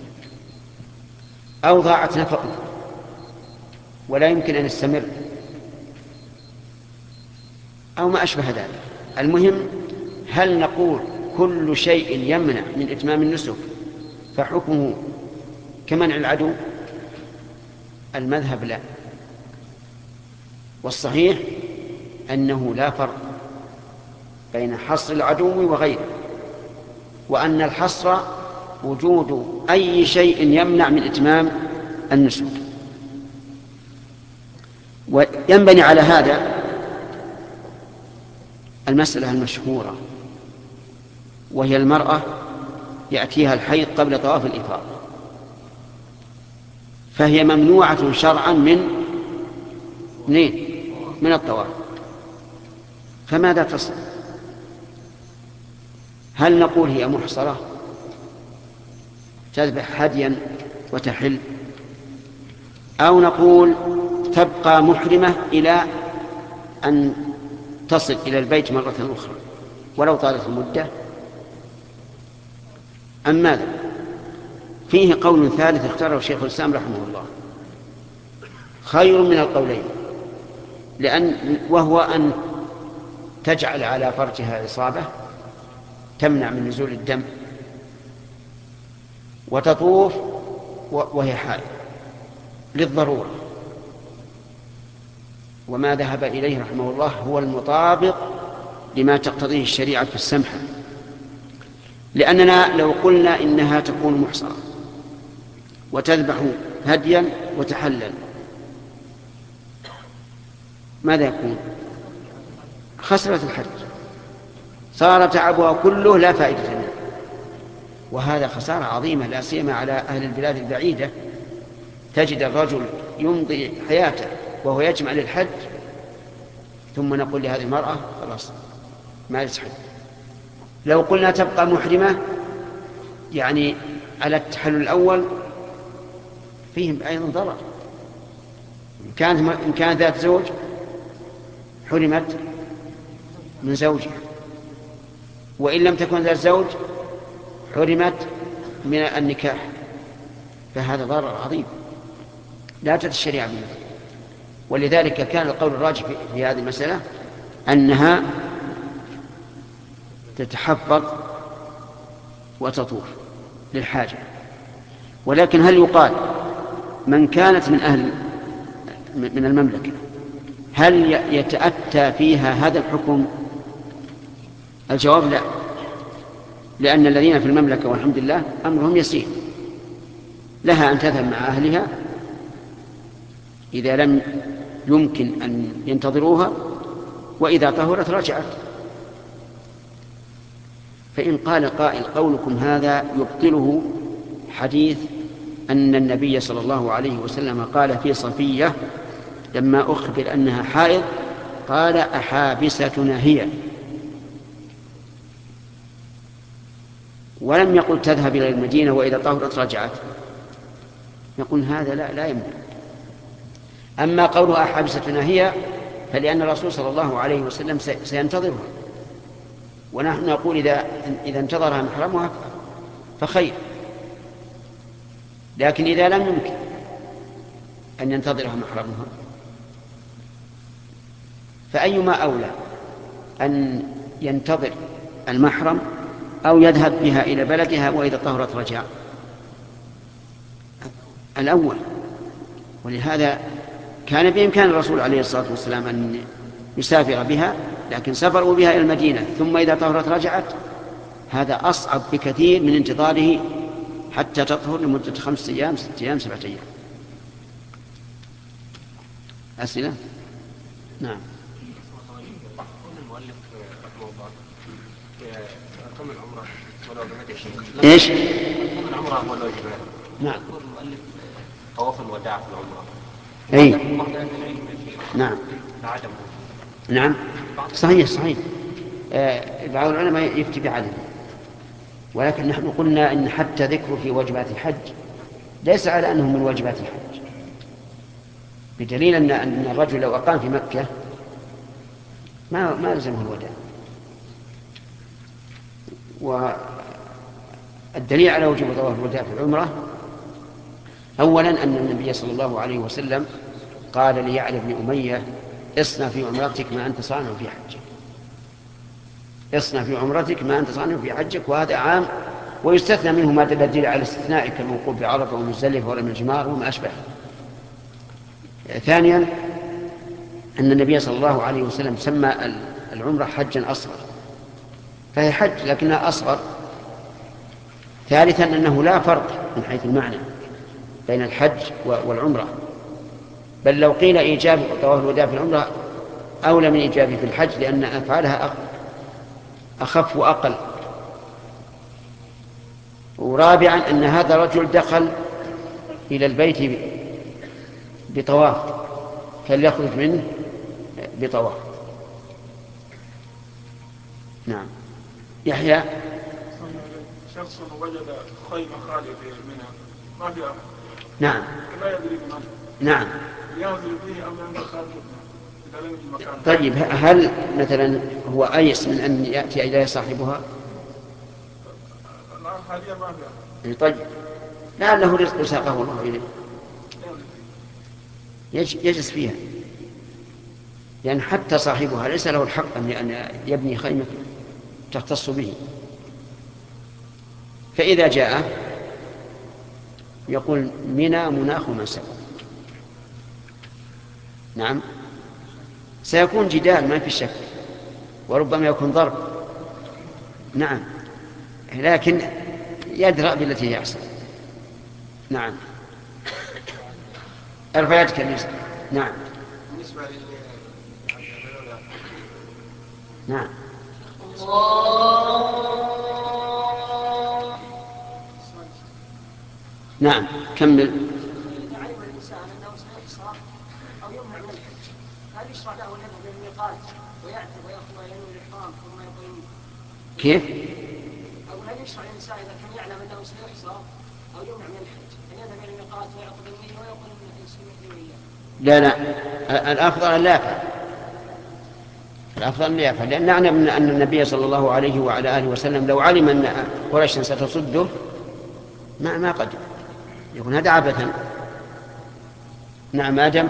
أو ضاعت نفقه ولا يمكن أن يستمر، أو ما أشبه ذلك. المهم، هل نقول كل شيء يمنع من إتمام النسك فحكمه كمنع العدو؟ المذهب لا، والصحيح أنه لا فرق بين حصر العدو وغيره، وأن الحصر وجود أي شيء يمنع من إتمام النسك. وينبني على هذا المسألة المشهورة، وهي المرأة يأتيها الحيض قبل طواف الإفاضة، فهي ممنوعة شرعا من منين؟ من الطواف، فماذا تصنع؟ هل نقول هي محصرة تذبح هديا وتحل، أو نقول تبقى محرمة إلى أن تصل إلى البيت مرة أخرى ولو طالت المدة؟ أم ماذا؟ فيه قول ثالث اختاره شيخ الإسلام رحمه الله خير من القولين، لأن وهو أن تجعل على فرجها إصابة تمنع من نزول الدم، وتطوف وهي حائض للضرورة. وما ذهب إليه رحمه الله هو المطابق لما تقتضيه الشريعة في السمحة، لأننا لو قلنا إنها تكون محصرة وتذبح هديا وتحلل ماذا يكون؟ خسرت الحج، صار تعبها كله لا فائدة منه. وهذا خسارة عظيمة لا سيما على أهل البلاد البعيدة. تجد الرجل يمضي حياته وهو يجمع للحج، ثم نقول لهذه المرأة خلاص ما يسحب. لو قلنا تبقى محرمة يعني على التحلل الأول فيهم أيضا ضرر. إن كانت, إن كانت ذات زوج حرمت من زوجها، وإن لم تكن ذات زوج حرمت من النكاح، فهذا ضرر عظيم لا تأتي الشريعة منه. ولذلك كان القول الراجح في هذه المسألة أنها تتحفظ وتطوف للحاجة. ولكن هل يقال من كانت من أهل من المملكة هل يتأتى فيها هذا الحكم؟ الجواب لا، لأن الذين في المملكة والحمد لله أمرهم يسير، لها أن تذهب مع أهلها إذا لم يمكن أن ينتظروها، وإذا طهرت رجعت. فإن قال قائل قولكم هذا يبطله حديث أن النبي صلى الله عليه وسلم قال في صفية لما أخبر أنها حائض قال أحابستنا هي، ولم يقل تذهب إلى المدينة وإذا طهرت رجعت. يقول هذا لا, لا يمكن. أما قولها أحابستنا هي فلأن الرسول صلى الله عليه وسلم سينتظرها، ونحن نقول إذا, إذا انتظرها محرمها فخير، لكن إذا لم يمكن أن ينتظرها محرمها فأيما أولى أن ينتظر المحرم أو يذهب بها إلى بلدها وإذا طهرت رجع؟ الأول. ولهذا كان بإمكان الرسول عليه الصلاة والسلام أن يسافر بها، لكن سافروا بها إلى المدينة ثم إذا طهرت رجعت، هذا أصعب بكثير من انتظاره حتى تطهر لمدة خمسة أيام ستة أيام سبعة أيام. أسئلة؟ نعم. المؤلف رحمه الله كم العمرة والواجبات يا شيخ؟ إيش؟ كم العمرة والواجبات؟ نعم. يقول المؤلف طواف الوداع في العمرة. أي. نعم. عدم. نعم. صحيح صحيح. آه بعض العلماء يفتي بعدم، ولكن نحن قلنا إن حتى ذكره في واجبات الحج ليس على أنه من واجبات الحج، بدليل أن أن الرجل لو أقام في مكة ما ما لزمه الوداع. والدليل على وجوب طواف الوداع في العمرة أولا أن النبي صلى الله عليه وسلم قال ليعلى بن أمية اصنع في عمرتك ما أنت صانع في حجك، اصنع في عمرتك ما أنت صانع في حجك، وهذا عام ويستثنى منه ما دل على الاستثناء كالوقوف بعرفة ومزدلفة ورمي الجمار وما أشبه. ثانيا أن النبي صلى الله عليه وسلم سمى العمرة حجا أصغر، فهي حج لكنها أصغر. ثالثا أنه لا فرق من حيث المعنى بين الحج والعمرة، بل لو قيل إيجاب طواف الوداع في العمرة أولى من إيجابه في الحج، لأن أفعالها أخف وأقل. ورابعا أن هذا الرجل دخل إلى البيت بطواف فليخرج منه بطواف. نعم. يحيى. شخص وجد خيمة خالية منها ما في أحد. نعم. لا يدري بمن. نعم. ينزل فيه أم ينزل خارج المكان. طيب هل مثلا هو أيس من أن يأتي إليه صاحبها؟ لا حاليا ما في. طيب لعله رزق ساقه الله إليه يجلس فيها، لأن حتى صاحبها ليس له الحق أن يبني خيمة تختص به. فإذا جاء يقول منى مناخ من سبق. نعم. سيكون جدال ما في شك، وربما يكون ضرب. نعم، لكن يدرأ بالتي هي أحسن. نعم. ارفع يدك يا نساء. نعم. بالنسبة لل نعم. نعم كمل. إذا علم الإنسان أنه سيحصر أو يمنع من الحج هل يشرع له أن يذهب إلى الميقات ويأتي ويأخذ ينوي الإحرام ثم يقيم؟ كيف؟ أو هل يشرع الإنسان إذا كان يعلم أنه سيحصر أو يمنع من الحج أن يذهب إلى الميقات ويأخذ النية ويقول أن يسلم النية؟ لا لا، الأفضل لا يفعل، الأفضل لا يفعل، لأن نعلم أن النبي صلى الله عليه وعلى آله وسلم لو علم أن قريشا ستصده ما ما قدم، يكون هذا عبثا. نعم آدم.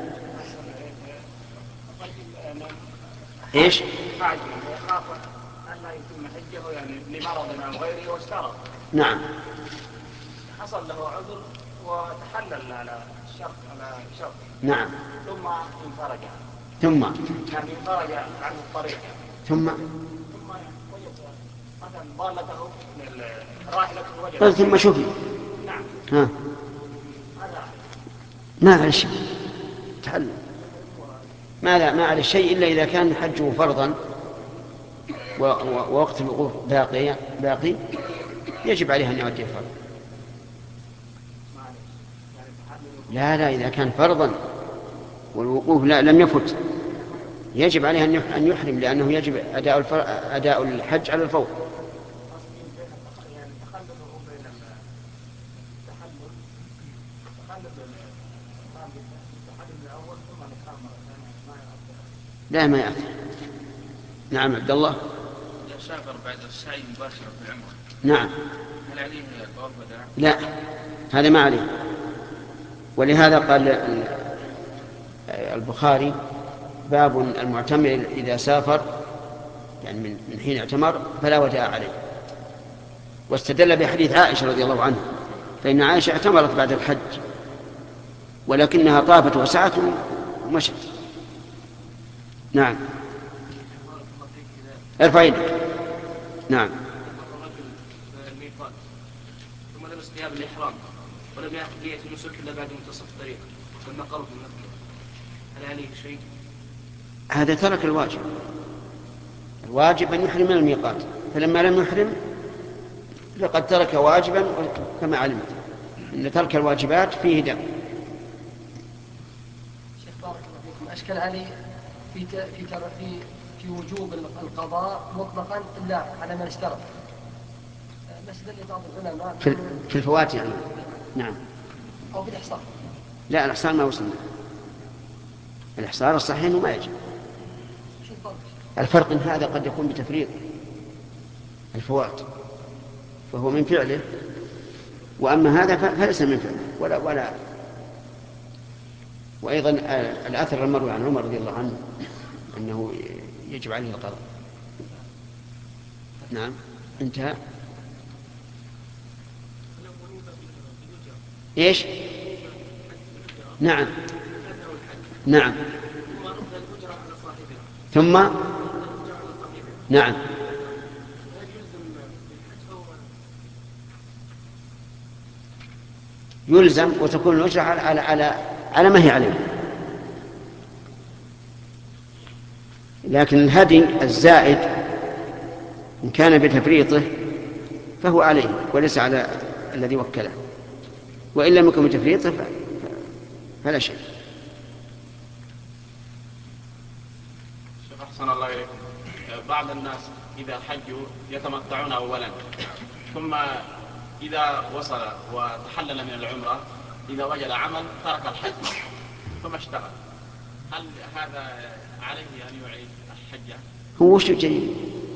ايش؟ حاج يخاف ان لا يتم حجه يعني لمرض او غيره واشترط. نعم. حصل له عذر وتحلل على الشرط على شرط. نعم. ثم انفرج. ثم. يعني انفرج عن الطريق. ثم. ثم وجد مثلا ضالته من الراحله وجد. قل ثم شوفي. نعم. ها. هذا. ما على شيء. تحلل. ما ما على شيء إلا إذا كان حجه فرضا ووقت الوقوف باقي باقي يجب عليه أن يؤدي الفرض. لا لا، إذا كان فرضا والوقوف لا لم يفت يجب عليه أن يحرم، لأنه يجب أداء الفر... أداء الحج على الفور. لا ما يأثر. نعم عبد الله. إذا سافر بعد السعي مباشرة في العمرة. نعم. هل عليه طواف وداع؟ لا هذا ما عليه، ولهذا قال البخاري باب المعتمر إذا سافر يعني من من حين اعتمر فلا وداع عليه، واستدل بحديث عائشة رضي الله عنها، فإن عائشة اعتمرت بعد الحج ولكنها طافت وسعت ومشت. نعم. ارفع يدك. نعم. ثم لبس ثياب الإحرام ولم يأخذ نية النسك إلا بعد منتصف الطريق لما قرب من مكة، هل عليه شيء؟ هذا ترك الواجب. الواجب أن يحرم من الميقات، فلما لم يحرم لقد ترك واجبا، كما علمت أن ترك الواجبات فيه دم. شيخ بارك الله فيكم، أشكل علي في في في في وجوب القضاء مطلقا إلا على من اشترط. مسألة بعض العلماء في في الفوات يعني. نعم. أو في الإحصار. لا الإحصار ما وصلنا. الإحصار الصحيح إنه ما يجب. الفرق إن هذا قد يكون بتفريط الفوات فهو من فعله، وأما هذا فليس من فعله ولا ولا. وأيضا الأثر المروي عن عمر رضي الله عنه أنه يجب عليه القضاء. نعم انتهى. ايش؟ نعم نعم. ثم نعم يلزم وتكون الأجرة على على على على ما هي عليه، لكن الهدي الزائد إن كان بتفريطه فهو عليه وليس على الذي وكله، وإن لم يكن بتفريطه فلا شيء. أحسن الله إليكم. بعض الناس إذا حجوا يتمتعون أولا، ثم إذا وصل وتحلل من العمرة إذا وجد عمل ترك الحج ثم اشتغل، هل هذا عليه أن يعيد الحجة؟ هو وش جيد؟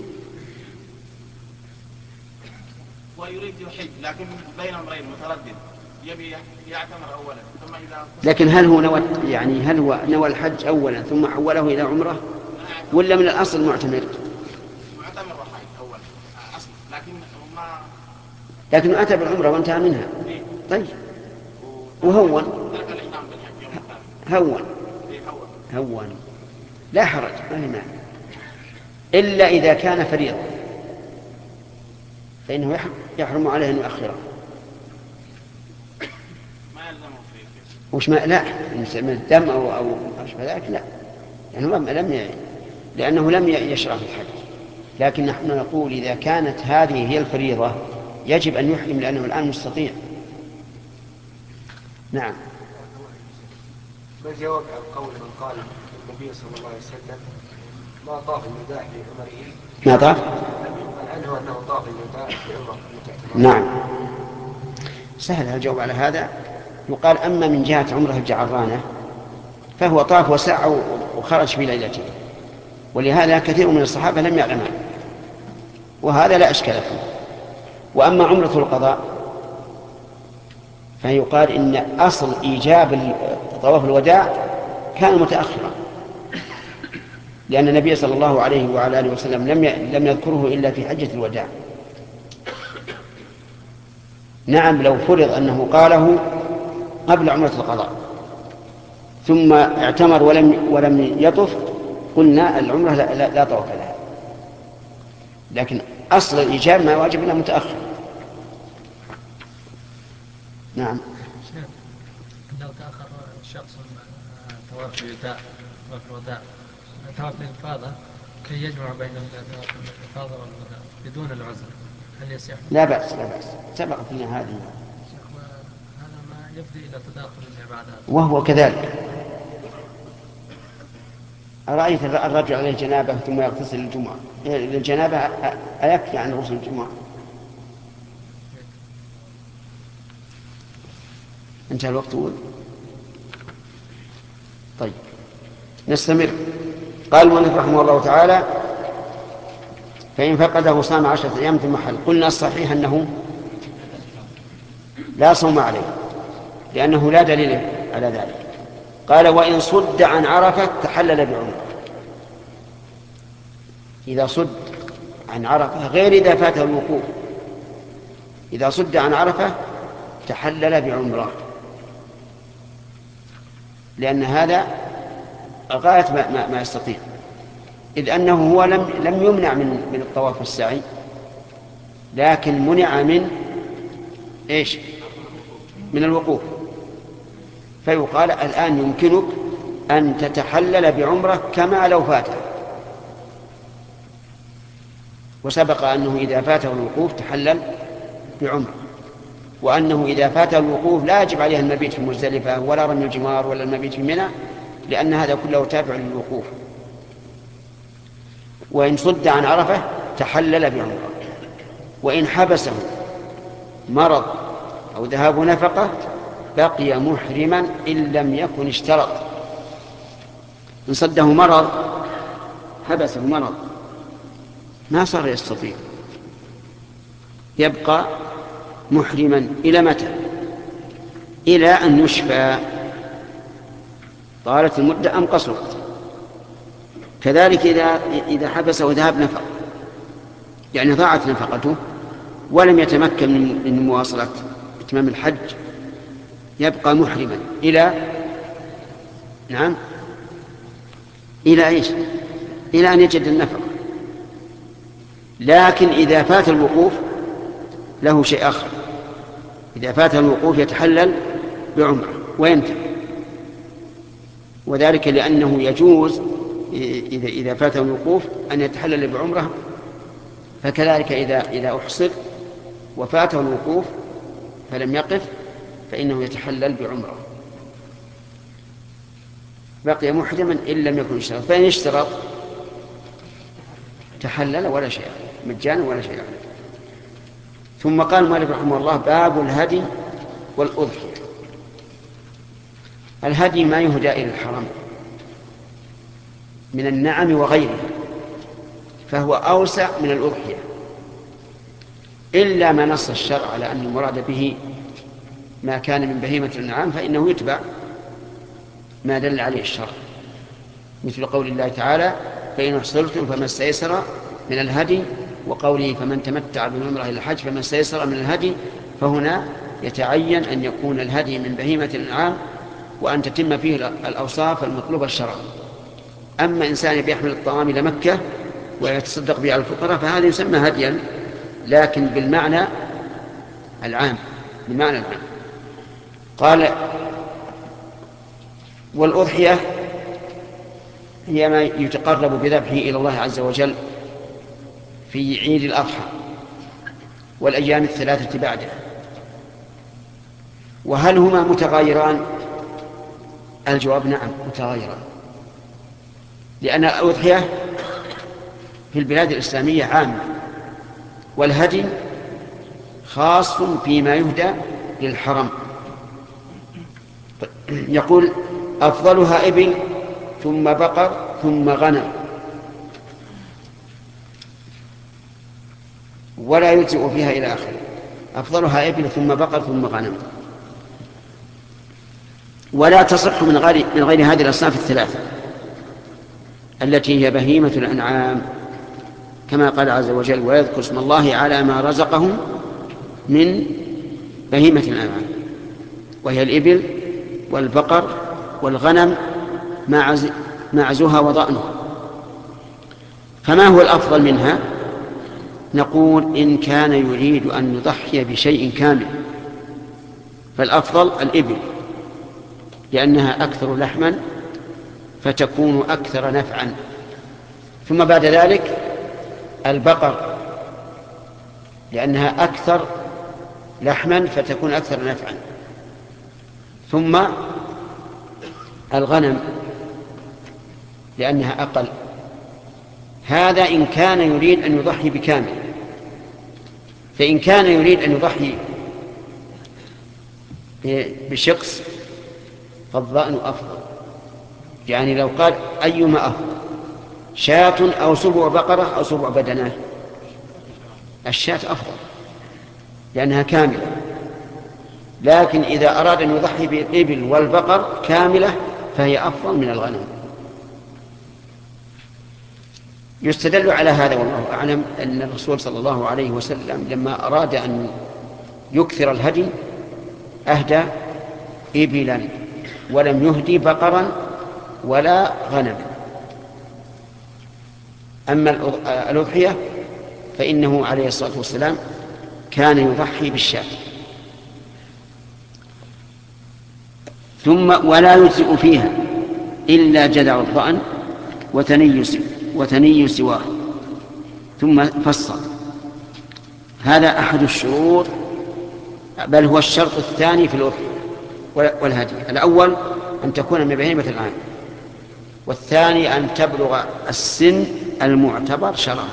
ويريد يحج لكن بين أمرين متردد، يبي يعتمر أولا ثم إذا. لكن هل هو نوى يعني هل هو نوى الحج أولا ثم حوله إلى عمرة ولا من الأصل معتمر؟ معتمر وحج أولا أصل، لكن ما لكن أتى بالعمرة وانتهى منها. طيب وهون هون هون لا حرج ما هي مانع، إلا إذا كان فريضة فإنه يحرم عليه أن يؤخره. ما يلزمه فيه وش ما لا من الدم أو أو أشبه ذلك لا، لأنه لم لم لأنه لم يشرع في الحج. لكن نحن نقول إذا كانت هذه هي الفريضة يجب أن يحرم لأنه الآن مستطيع، نعم. ما جواب عن قول من قال النبي صلى الله عليه وسلم ما طاف الوداع في عمره؟ ما طاف؟ عنه أنه طاف الوداع في عمره. نعم. سهل الجواب على هذا. يقال أما من جهة عمره الجعرانة فهو طاف وسعى وخرج في ليلته، ولهذا كثير من الصحابة لم يعلمها، وهذا لا أشكال فيه. وأما عمرة القضاء فيقال إن أصل إيجاب طواف الوداع كان متأخرا، لأن النبي صلى الله عليه وعلى آله وسلم لم لم يذكره إلا في حجة الوداع. نعم، لو فرض أنه قاله قبل عمرة القضاء ثم اعتمر ولم ولم يطف قلنا العمرة لا, لا, لا طواف لها، لكن أصل الإيجاب ما واجب إلا متأخر. نعم. لو تأخر الشخص طواف الوداع طواف الوداع طواف الإفاضة كي يجمع بين الإفاضة والوداع بدون العذر، هل يصح؟ لا بأس لا بأس، سبق فينا هذه. هذا ما يفضي إلى تداخل العبادات. وهو كذلك. أرأيت الرجل عليه جنابه ثم يغتسل للجمعة، للجنابة أيكفي عن غسل الجمعة؟ انتهى الوقت. طيب نستمر. قال المؤلف رحمه الله تعالى: فإن فقده صام عشرة أيام في المحل. قلنا الصحيح أنه لا صوم عليه لأنه لا دليل على ذلك. قال: وإن صد عن عرفة تحلل بعمرة. إذا صد عن عرفة غير إذا فاته الوقوف، إذا صد عن عرفة تحلل بعمرة، لأن هذا غاية ما, ما, ما يستطيع، إذ أنه هو لم, لم يمنع من, من الطواف والسعي، لكن منع من إيش؟ من الوقوف. فيقال الآن يمكنك أن تتحلل بعمرة كما لو فاته. وسبق أنه إذا فاته الوقوف تحلل بعمرة، وأنه إذا فاته الوقوف لا يجب عليه المبيت في مزدلفة ولا رمي الجمار ولا المبيت في منى، لأن هذا كله تابع للوقوف. وإن صد عن عرفة تحلل بعمرة. وإن حبسه مرض أو ذهاب نفقة بقي محرما إن لم يكن اشترط. إن صده مرض، حبسه مرض ما صار يستطيع، يبقى محرما إلى متى؟ إلى أن يشفى، طالت المدة أم قصرت. كذلك إذا إذا حبسه ذهاب نفق، يعني ضاعت نفقته ولم يتمكن من مواصلة إتمام الحج، يبقى محرما إلى نعم إلى إيش؟ إلى أن يجد النفق. لكن إذا فات الوقوف له شيء آخر. إذا فات الوقوف يتحلل بعمرة وينتهي، وذلك لأنه يجوز إذا إذا فات الوقوف أن يتحلل بعمرة، فكذلك إذا إذا أحصر وفاته الوقوف فلم يقف فإنه يتحلل بعمرة، بقي محرما إن لم يكن اشترط. فإن اشترط تحلل ولا شيء، مجانا ولا شيء. ثم قال مالك رحمه الله: باب الهدي والأضحية. الهدي ما يهدى إلى الحرم من النعم وغيره، فهو أوسع من الأضحية، إلا ما نص الشرع على أن المراد به ما كان من بهيمة الأنعام فإنه يتبع ما دل عليه الشرع، مثل قول الله تعالى: فإن أحصرتم فما استيسر من الهدي، وقوله: فمن تمتع بالعمرة إلى الحج فما استيسر من الهدي. فهنا يتعين أن يكون الهدي من بهيمة الأنعام وأن تتم فيه الأوصاف المطلوبة الشرع. أما إنسان يحمل الطعام إلى مكة ويتصدق به على الفقراء فهذا يسمى هديا، لكن بالمعنى العام، بالمعنى العام. قال: والأضحية هي ما يتقرب بذبحه إلى الله عز وجل في عيد الأضحى والأيام الثلاثة بعده. وهل هما متغايران؟ الجواب نعم متغايران، لأن الأضحية في البلاد الإسلامية عامة، والهدي خاص فيما يهدى للحرم. يقول أفضلها إبل ثم بقر ثم غنم، ولا يجزئ فيها إلى آخره. أفضلها إبل ثم بقر ثم غنم، ولا تصح من غير من غير هذه الأصناف الثلاثة التي هي بهيمة الأنعام، كما قال عز وجل ويذكر اسم الله على ما رزقهم من بهيمة الأنعام، وهي الإبل والبقر والغنم معزها وضأنها. فما هو الأفضل منها؟ نقول إن كان يريد أن يضحي بشيء كامل فالأفضل الإبل، لأنها أكثر لحما فتكون أكثر نفعا. ثم بعد ذلك البقر، لأنها أكثر لحما فتكون أكثر نفعا. ثم الغنم لأنها أقل. هذا إن كان يريد أن يضحي بكامل. فإن كان يريد أن يضحي بشخص فالضأن أفضل. يعني لو قال أيما أفضل، شاة أو سبع بقرة أو سبع بدنات، الشاة أفضل لأنها كاملة. لكن إذا أراد أن يضحي بالإبل والبقر كاملة فهي أفضل من الغنم. يستدل على هذا والله أعلم أن الرسول صلى الله عليه وسلم لما أراد أن يكثر الهدي أهدى إبلا ولم يهدي بقرا ولا غنم. أما الأضحية فإنه عليه الصلاة والسلام كان يضحي بالشاة. ثم ولا يجزئ فيها إلا جذع الضأن وثني وثني سواه. ثم فصل هذا أحد الشروط، بل هو الشرط الثاني في الأضحية والهدي. الأول أن تكون من بهيمة الأنعام، والثاني أن تبلغ السن المعتبر شرعا،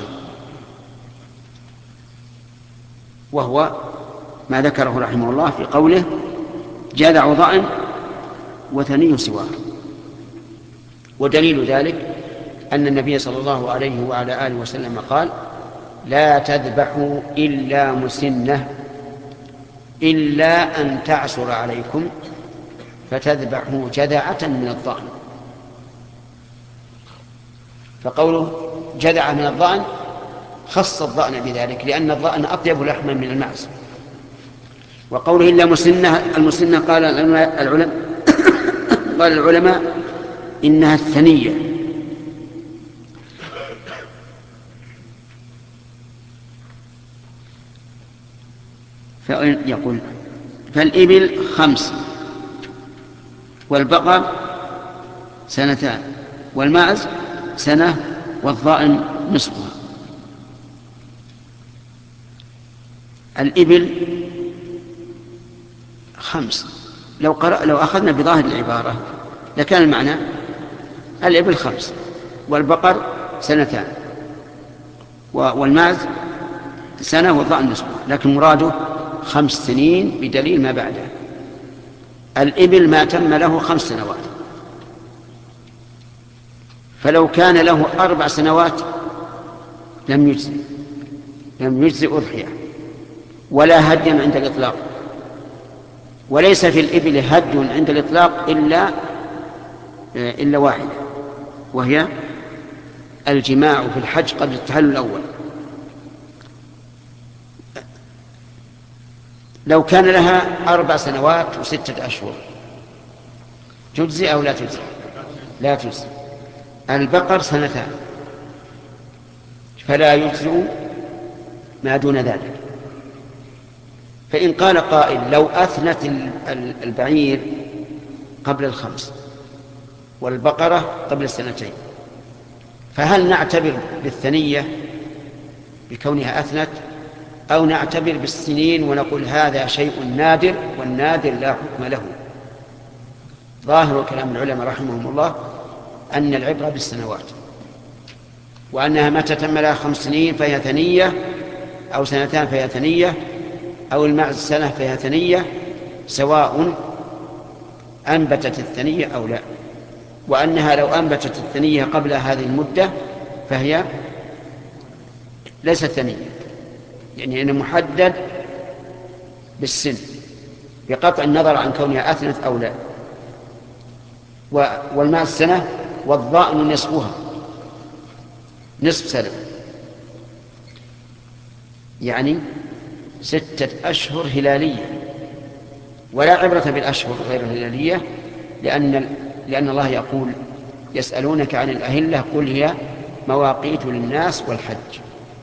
وهو ما ذكره رحمه الله في قوله جذع ضأن وثني سواه. ودليل ذلك أن النبي صلى الله عليه وعلى آله وسلم قال لا تذبحوا إلا مسنة إلا أن تعسر عليكم فتذبحوا جذعة من الضأن. فقوله جذعة من الضأن خص الضأن بذلك، لأن الضأن أطيب لحما من المعز. وقوله إلا مسنة، المسنة قال العلماء قال العلماء إنها الثنية، فيقول فالإبل خمس والبقر سنتان والماعز سنة والضأن نصفها. الإبل خمس، لو قرأ لو أخذنا بظاهر العبارة لكان المعنى الإبل خمس والبقر سنتان والماعز سنة والضأن نصفها، لكن مراده خمس سنين بدليل ما بعده. الإبل ما تم له خمس سنوات، فلو كان له أربع سنوات لم يجزئ لم يجزئ أضحية ولا هدي عند الإطلاق. وليس في الإبل هدي عند الإطلاق إلا إلا واحدة، وهي الجماع في الحج قبل التحلل الأول. لو كان لها أربع سنوات وستة أشهر تجزي أو لا تجزي؟ لا تجزي. البقر سنتان فلا يجزئ ما دون ذلك. فإن قال قائل لو أثنت البعير قبل الخمس والبقرة قبل السنتين فهل نعتبر بالثنية بكونها أثنت أو نعتبر بالسنين ونقول هذا شيء نادر والنادر لا حكم له. ظاهر كلام العلماء رحمهم الله أن العبرة بالسنوات، وأنها متى تم لها خمس سنين فهي ثنية، أو سنتان فهي ثنية، أو المعز سنة فهي ثنية، سواء أنبتت الثنية أو لا، وأنها لو أنبتت الثنية قبل هذه المدة فهي ليست ثنية، يعني أنه محدد بالسن بقطع النظر عن كونها أثنت أو لا. والمعز سنة والضأن نصفها، نصف سنة، يعني ستة أشهر هلالية. ولا عبرة بالأشهر غير الهلالية، لأن, لأن الله يقول يسألونك عن الأهلة قل هي مواقيت للناس والحج.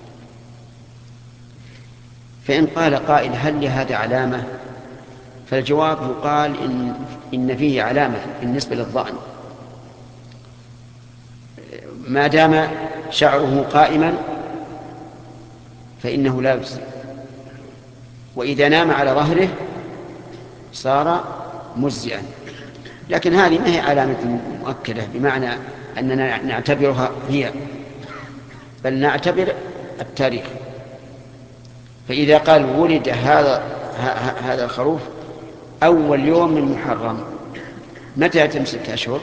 فإن قال قائل هل لهذا علامة؟ فالجواب يقال إن, إن فيه علامة بالنسبة للضأن، ما دام شعره قائما فإنه لا يجزي، وإذا نام على ظهره صار مجزئا. لكن هذه ما هي علامة مؤكدة بمعنى أننا نعتبرها هي، بل نعتبر التاريخ. فإذا قال ولد هذا هذا الخروف أول يوم من محرم، متى يتم ستة أشهر؟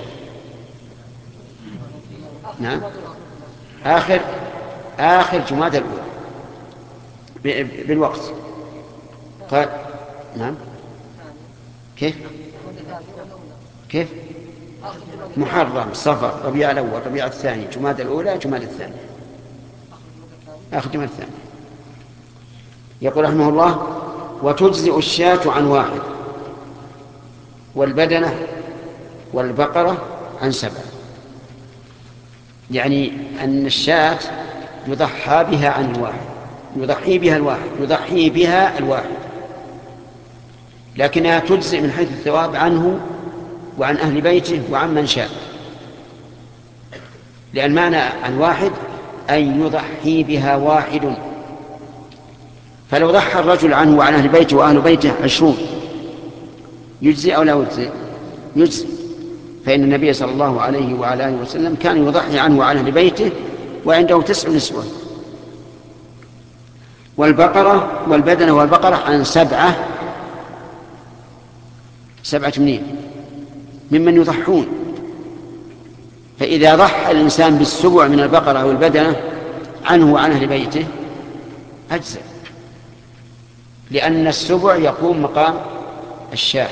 نعم، آخر آخر جمادى الأولى بالوقت. قال نعم، كيف كيف محرم، صفر، ربيع الأول، ربيع الثاني، جمادى الأولى، جمادى الثاني، آخر جمادى الثاني. يقول رحمه الله وتجزئ الشاة عن واحد، والبدنة والبقرة عن سبع، يعني أن الشاة يضحى بها عن الواحد، يضحي بها الواحد يضحي بها الواحد لكنها تجزئ من حيث الثواب عنه وعن أهل بيته وعن من شاء، لأن معنى عن واحد أن يضحي بها واحد. فلو ضحى الرجل عنه وعن أهل بيته وأهل بيته عشرون يجزي أو لا يجزي؟ يجزي، فإن النبي صلى الله عليه وعلى آله وسلم كان يضحي عنه وعن أهل بيته وعنده تسع نسوة. والبقرة والبدنة والبقرة عن سبعة، سبعة منين؟ ممن يضحون. فإذا ضحى الإنسان بالسبع من البقرة أو البدنة عنه وعن أهل بيته أجزأ، لأن السبع يقوم مقام الشاة.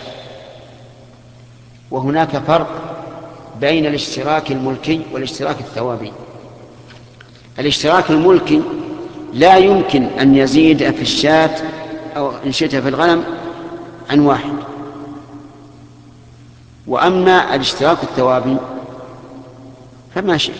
وهناك فرق بين الاشتراك الملكي والاشتراك الثوابي. الاشتراك الملكي لا يمكن أن يزيد في الشاة أو إن شئت في الغنم عن واحد. وأما الاشتراك الثوابي فما شئت،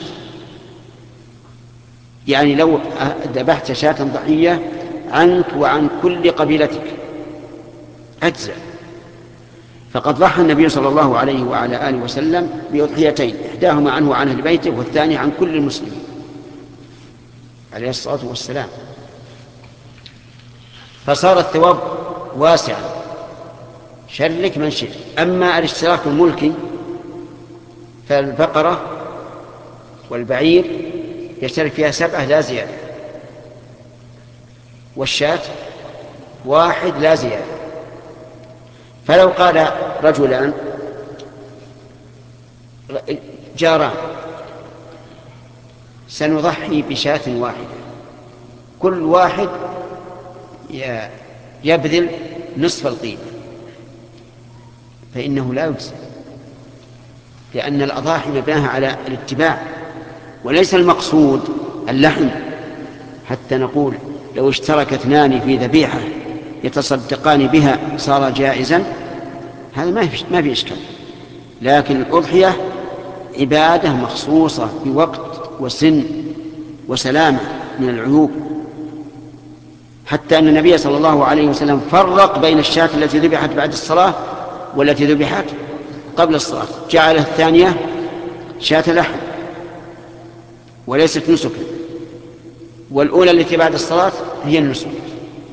يعني لو ذبحت شاة ضحية عنك وعن كل قبيلتك أجزأ. فقد ضحى النبي صلى الله عليه وعلى آله وسلم بأضحيتين، إحداهما عنه وعن أهل بيته، والثانية عن كل المسلمين عليه الصلاة والسلام. فصار الثواب واسعا، شرك من شئت. أما الاشتراك الملكي فالبقرة والبعير يشترك فيها سبعة لا زيادة، والشاة واحد لا زيادة. فلو قال رجلان جاران سنضحي بشاة واحدة، كل واحد يبذل نصف القيمة، فإنه لا يجزي، لأن الأضاحي مبناها على الاتباع وليس المقصود اللحم. حتى نقول لو اشترك اثنان في ذبيحة يتصدقان بها صار جائزا، هذا ما في ما في إشكال. لكن الأضحية عبادة مخصوصة بوقت وسن وسلامة من العيوب، حتى أن النبي صلى الله عليه وسلم فرق بين الشاة التي ذبحت بعد الصلاة والتي ذبحت قبل الصلاة، جعل الثانية شاة لحم وليست نسكا، والأولى التي بعد الصلاة هي النسك.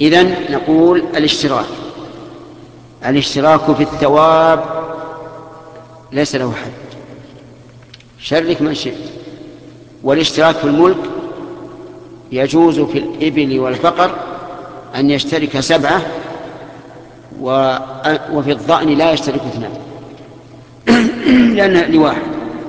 إذن نقول الاشتراك الاشتراك في الثواب ليس له حد، شرك من شئت. والاشتراك في الملك يجوز في الإبل والبقر أن يشترك سبعة، وفي الضأن لا يشترك اثنان لأنه لواحد.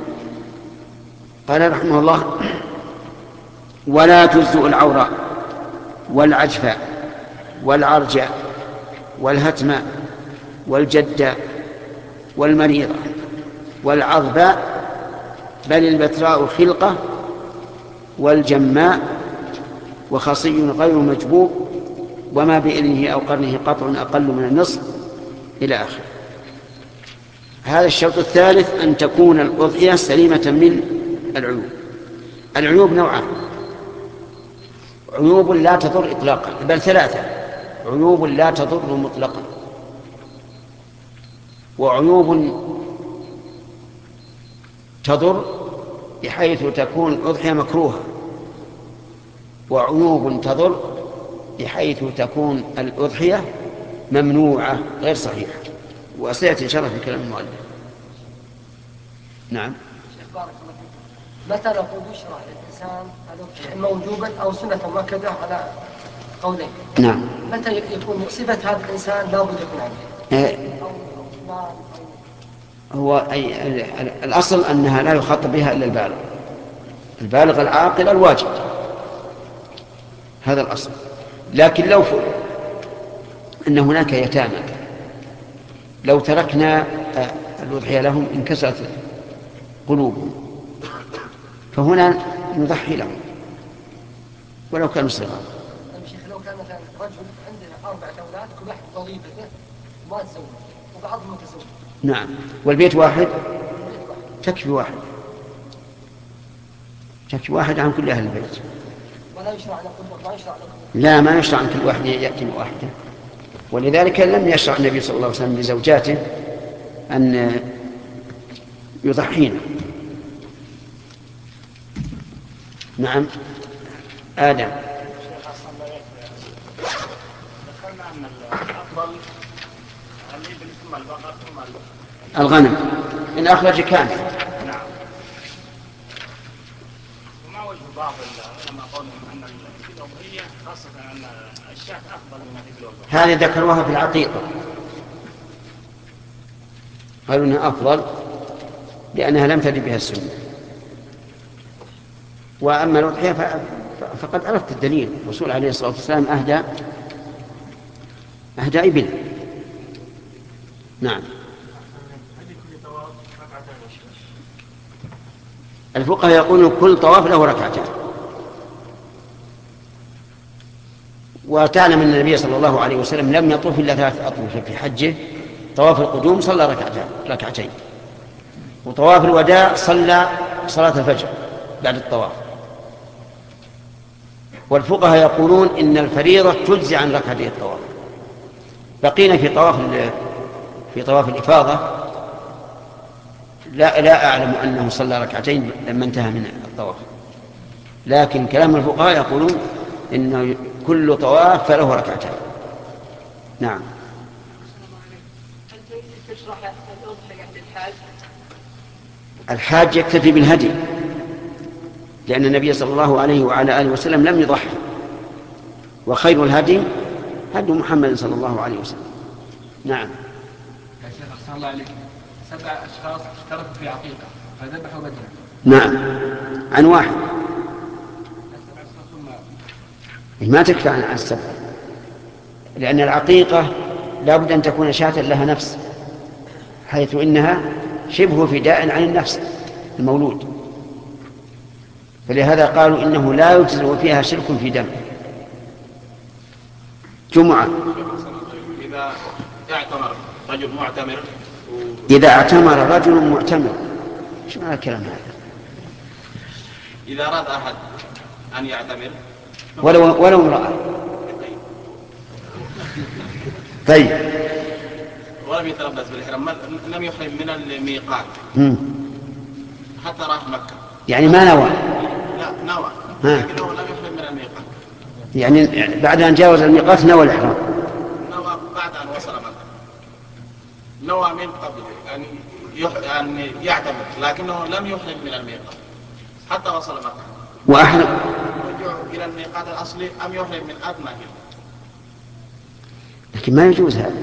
قال رحمه الله: ولا تجزئ العوراء والعجفاء والعرجاء والهتماء والجداء والمريضة والعظباء، بل البتراء خلقة والجماء وخصي غير مجبوب وما بإذنه أو قرنه قطع أقل من النصف إلى آخر. هذا الشرط الثالث أن تكون الأضحية سليمة من العيوب. العيوب نوعان: عيوب لا تضر إطلاقا، بل ثلاثة: عيوب لا تضر مطلقا، وعيوب تضر بحيث تكون الأضحية مكروهة، وعيوب تضر بحيث تكون الأضحية ممنوعة غير صحيحة، وسيأتي إن شاء الله في كلام المؤلف. نعم. متى نقول يشرع للإنسان إما وجوبا أو سنة مؤكدة على قولين؟ نعم. متى يكون صفة هذا الإنسان لا بد يكون عنده؟ إيه. هو أي الأصل أنها لا يخاطب بها إلا البالغ، البالغ العاقل الواجب، هذا الأصل. لكن لو فرض أن هناك يتامى، لو تركنا الأضحية لهم انكسرت قلوبهم، فهنا نضحي لهم ولو كانوا صغار. طيب شيخ، لو كان مثلا رجل عنده أربعة أولاد كل واحد ضريبته ما تزوج وبعضهم متزوج. نعم. والبيت واحد تكفي واحد، تكفي واحد عن كل أهل البيت. ولا يشرع لكم ما يشرع لكم؟ لا، ما يشرع عن كل واحد يأتي بواحدة، ولذلك لم يشرع النبي صلى الله عليه وسلم لزوجاته أن يضحين. نعم. آدم. ذكرنا أن الأفضل الإبل ثم البقر ثم الغنم إن أخرج كامل. نعم. وما وجه بعض العلماء قولهم أن الأضحية خاصة أن الشاة أفضل من الإبل والبقر؟ هذه ذكروها في العقيقة، قالوا أنها أفضل لأنها لم ترد بها السنة. وأما الأضحية فقد عرفت الدليل، الرسول عليه الصلاة والسلام أهدى أهدى إبل. نعم. الفقهاء يقولون كل طواف له ركعتان، وتعلم أن النبي صلى الله عليه وسلم لم يطوف إلا ثلاث أطوف في حجه. طواف القدوم صلى ركعتين ركعتين وطواف الوداع صلى صلاة الفجر بعد الطواف. والفقهاء يقولون إن الفريضة تجزي عن ركعتي الطواف. بقينا في طواف في طواف الإفاضة لا لا أعلم أنه صلى ركعتين لما انتهى من الطواف، لكن كلام الفقهاء يقولون إن كل طواف فله ركعتين. نعم. هل تشرح الأضحية للحاج؟ الحاج يكتفي بالهدي، لأن النبي صلى الله عليه وعلى آله وسلم لم يضحي، وخير الهدي هدي محمد صلى الله عليه وسلم. نعم. يا شيخ أحسن الله عليك، سبع أشخاص اشتركوا في عقيقة فذبحوا بدرا. نعم، عن واحد. ما تكفى عن السبع، لأن العقيقة لا بد أن تكون شاة لها نفس، حيث إنها شبه فداء عن النفس المولود، فلهذا قالوا إنه لا يجزئ فيها شرك في دم. جمعة. إذا اعتمر رجل معتمر و... إذا اعتمر رجل معتمر، شو معنى الكلام هذا؟ إذا أراد أحد أن يعتمر ولو ولو امرأة. طيب. ولم يتلبس بالإحرام، لم يحرم من الميقات حتى راح مكة، يعني ما نوى. لا نوى، ها. لكنه لم يحرم من الميقات. يعني بعد أن جاوز الميقات نوى الإحرام. نوى بعد أن وصل مكة، نوى من قبل أن يح... أن يعتمد، لكنه لم يحرم من الميقات حتى وصل مكة. وأحرم رجوع إلى الميقات الأصلي أم يحرم من أدنى هنا؟ لكن ما يجوز هذا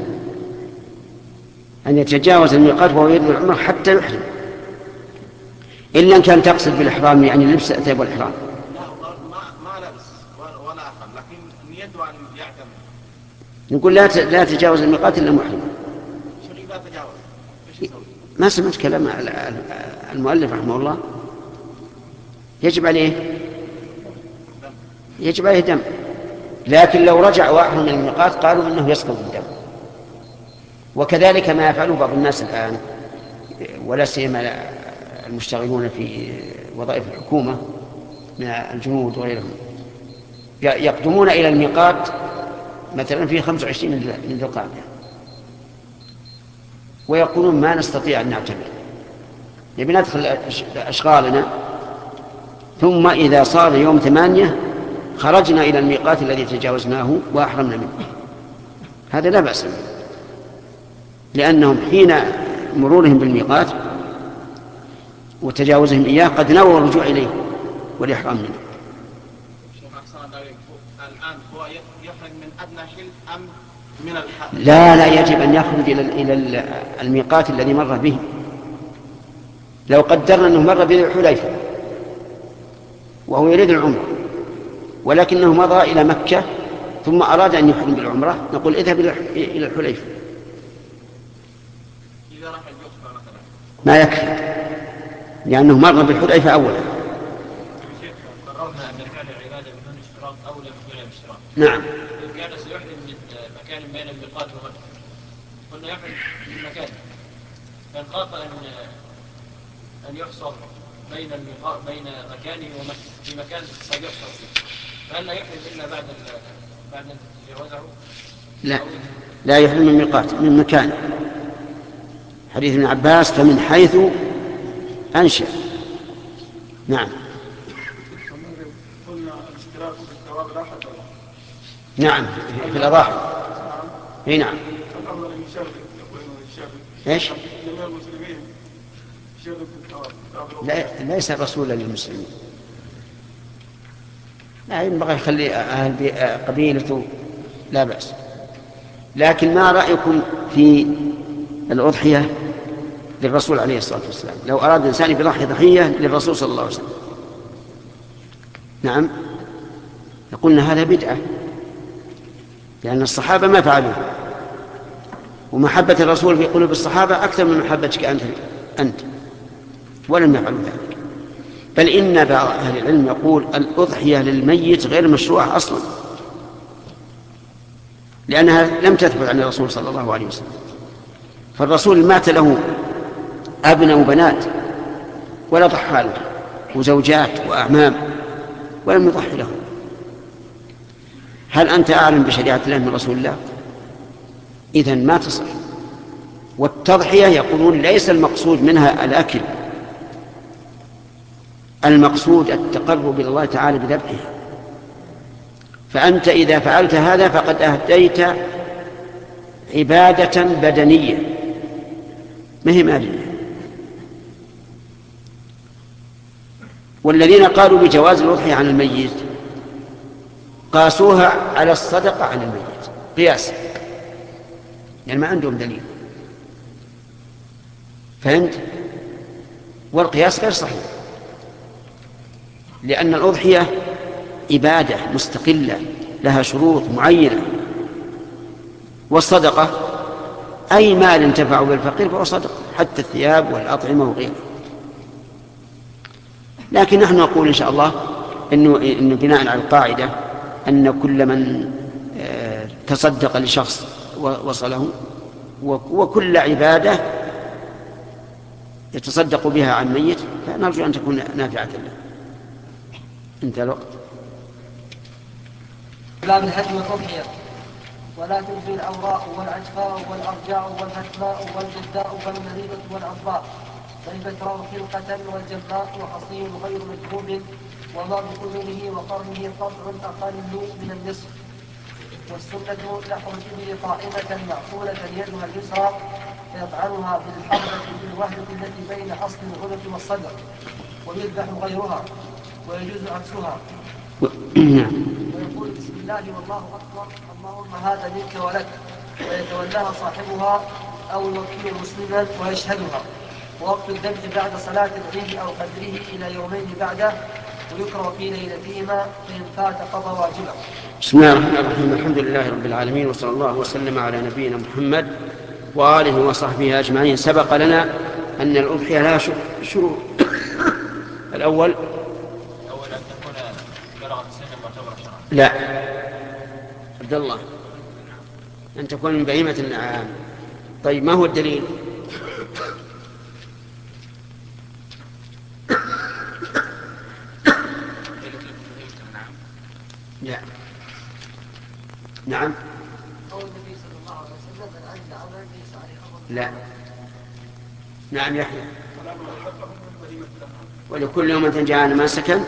أن يتجاوز الميقات وهو يريد العمرة حتى يحرم، إلا أن كان تقصد بالإحرام يعني لبس الثياب والإحرام. لا ما ما لبس ولا أحرم، لكن نيته أن يعتمد. نقول لا لا تجاوز الميقات إلا محرم. شو لا تجاوز؟ إيش يسوي؟ ما سمعت كلام المؤلف رحمه الله. يجب عليه يجب عليه دم، لكن لو رجع وأحرم من الميقات قالوا إنه يسقط الدم. وكذلك ما يفعله بعض الناس الآن، ولا سيما المشتغلون في وظائف الحكومة من الجنود وغيرهم، يقدمون إلى الميقات مثلا في خمسة وعشرين من ذي القعدة ويقولون ما نستطيع أن نعتمد، نبي ندخل أشغالنا، ثم إذا صار يوم ثمانية خرجنا إلى الميقات الذي تجاوزناه وأحرمنا منه. هذا لا بأس به، لأنهم حين مرورهم بالميقات وتجاوزهم إياه قد نووا الرجوع إليه والإحرام منه. الآن هو يخرج من أدنى حل أم من الحل؟ لا لا يجب أن يخرج إلى إلى الميقات الذي مر به. لو قدرنا أنه مر بالحليفة وهو يريد العمرة ولكنه مضى إلى مكة ثم أراد أن يحرم بالعمرة، نقول اذهب إلى الحليفة. إذا راح الجحفة مثلا ما يكفي لأنه مر بالحليفة أولا. قررنا أن كان العبادة بدون اشتراط أولى بدون اشتراط. نعم. إن كان سيحرم من مكان بين الميقات ومكة، قلنا يحرم من مكان، كان خاطئ أن أن يحصر بين الميقات بين مكانه ومكة في مكان سيحصر فيه، فهل لا يحرم إلا بعد بعد أن تتجاوزه؟ لا لا يحرم من ميقات، من مكان. حديث ابن عباس فمن حيث أنشأ. نعم. قلنا الاشتراك في الثواب لا حد له. نعم في الأضاحي. اي نعم. الأمر أن يشارك يقولون يشارك. ايش؟ جميع المسلمين يشارك في الثواب. لا ليس رسولا للمسلمين. لا ينبغي يخلي أهل قبيلته، لا بأس. لكن ما رأيكم في الأضحية للرسول عليه الصلاة والسلام؟ لو أراد الإنسان بضحية ضحية للرسول صلى الله عليه وسلم، نعم، يقولنا هذا بدعة، لأن الصحابة ما فعلوه، ومحبة الرسول في قلوب الصحابة أكثر من محبتك أنت أنت ولم يفعلوا ذلك. بل إن بعض أهل العلم يقول الأضحية للميت غير مشروعة أصلا، لأنها لم تثبت عن الرسول صلى الله عليه وسلم. فالرسول مات له أبناء وبنات ولا ضحى له، وزوجات وأعمام ولم يضحي له. هل أنت أعلم بشريعة الله من رسول الله؟ إذن ما تصح. والتضحية يقولون ليس المقصود منها الأكل، المقصود التقرب إلى الله تعالى بذبحها. فأنت إذا فعلت هذا فقد أهديت عبادة بدنية ما هي مالية. والذين قالوا بجواز الأضحية عن الميت قاسوها على الصدقة عن الميت قياس، يعني ما عندهم دليل، فهمت؟ والقياس غير صحيح، لأن الأضحية عبادة مستقلة لها شروط معينة، والصدقة أي مال انتفع بالفقير فهو صدقة، حتى الثياب والأطعمة وغيره. لكن نحن نقول إن شاء الله إنه, إنه بناء على القاعدة أن كل من تصدق لشخص وصله، وكل عبادة يتصدق بها عن ميت فنرجو أن تكون نافعة له. انتهى الوقت. باب الهدي والأضحية. ولا تجزي الأوراق والعجفاء والأرجاء والهتماء والجداء والمريضة والعضاء، فإن تكره خلقة والجباء وحصين غير مجهوب وما بأذنه وقرنه قطع أقل من النصف. والسنة لحم الإبل قائمة معقولة يدها اليسرى فيطعنها بالحربة في الوهلة التي بين أصل العنق والصدر ويذبح غيرها ويجوز عكسها. ويقول بسم الله والله أكبر اللهم هذا منك ولك، ويتولاها صاحبها أو يوكل مسلما ويشهدها. ووقت الذبح بعد صلاة العيد أو قدره إلى يومين بعده، ويكره في ليلتهما فإن فات قضى واجبه. بسم الله الرحمن الرحيم. الحمد لله رب العالمين، وصلى الله وسلم على نبينا محمد وآله وصحبه أجمعين. سبق لنا أن الأضحية لها شروط. الأول أول أن تكون بلغت سن معتبرة شرعا. لا، عبد الله، أن تكون من بهيمة الأنعام. طيب، ما هو الدليل؟ لا. نعم. لا. نعم يحيى. ولكل يوم جعلنا ما سكن.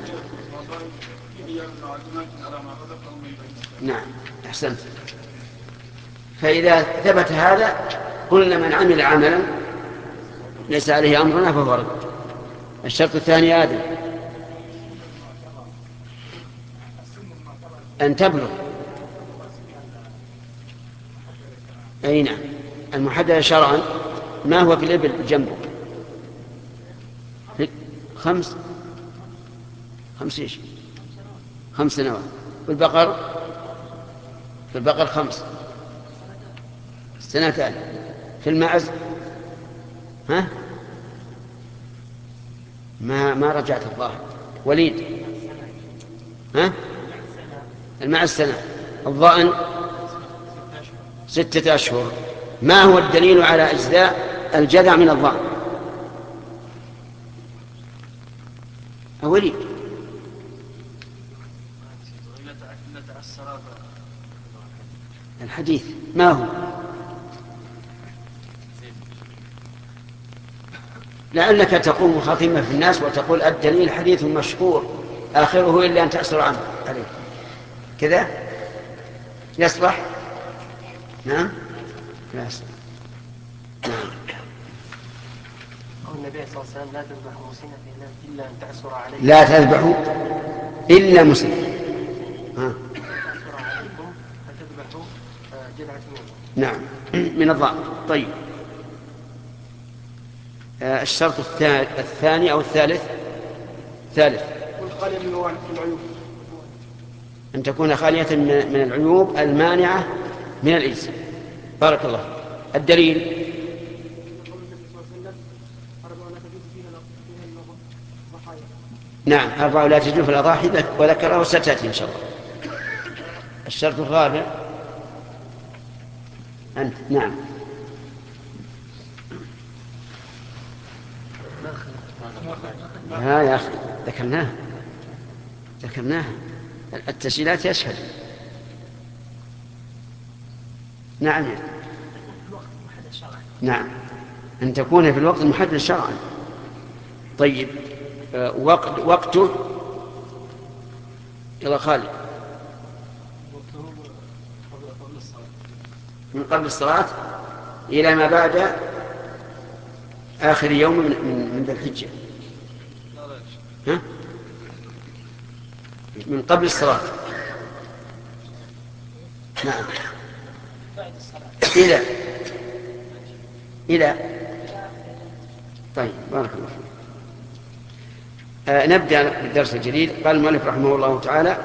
نعم، أحسنت. فإذا ثبت هذا قلنا من عمل عملا ليس عليه أمرنا فهو رد. الشرط الثاني آدم أن تبلغ. أي نعم، المحدد شرعا. ما هو في الإبل جنبه؟ خمس خمس إيش؟ خمس سنوات. والبقر في البقر خمس سنتان. في المعز ها ما ما رجعت الظاهر. وليد ها المعز سنة. الضأن ستة أشهر. ما هو الدليل على أجزاء الجذع من الضأن؟ أولي الحديث ما هو؟ لعلك تقوم خاتمة في الناس وتقول الدليل حديث مشهور آخره إلا أن تأسر عنه عليه كذا يصلح. نعم لا يصلح. نعم. قال النبي صلى الله عليه وسلم لا تذبحوا مسنة إلا أن تعسر عليه. لا تذبحوا إلا مسنة. ها. تعسر عليكم فتذبحوا جذعة منه. نعم من الضأن. طيب، آه الشرط الثاني أو الثالث ثالث أن تكون خالية من العيوب المانعة من الإجزاء. بارك الله. الدليل نعم أربعة لا تجوز في الأضاحي وذكره ستأتي إن شاء الله. الشرط الرابع أنت. نعم. ها يا أخي ذكرناها ذكرناها التسجيلات يشهد. نعم نعم أن تكون في الوقت المحدد شرعا. طيب، وقت وقته يلا خالد من قبل الصلاة إلى ما بعد آخر يوم من من ذي الحجة. ها؟ من قبل الصلاة. نعم. إلى إلى طيب بارك الله فيك. آه نبدأ بالدرس الجديد. قال المؤلف رحمه الله تعالى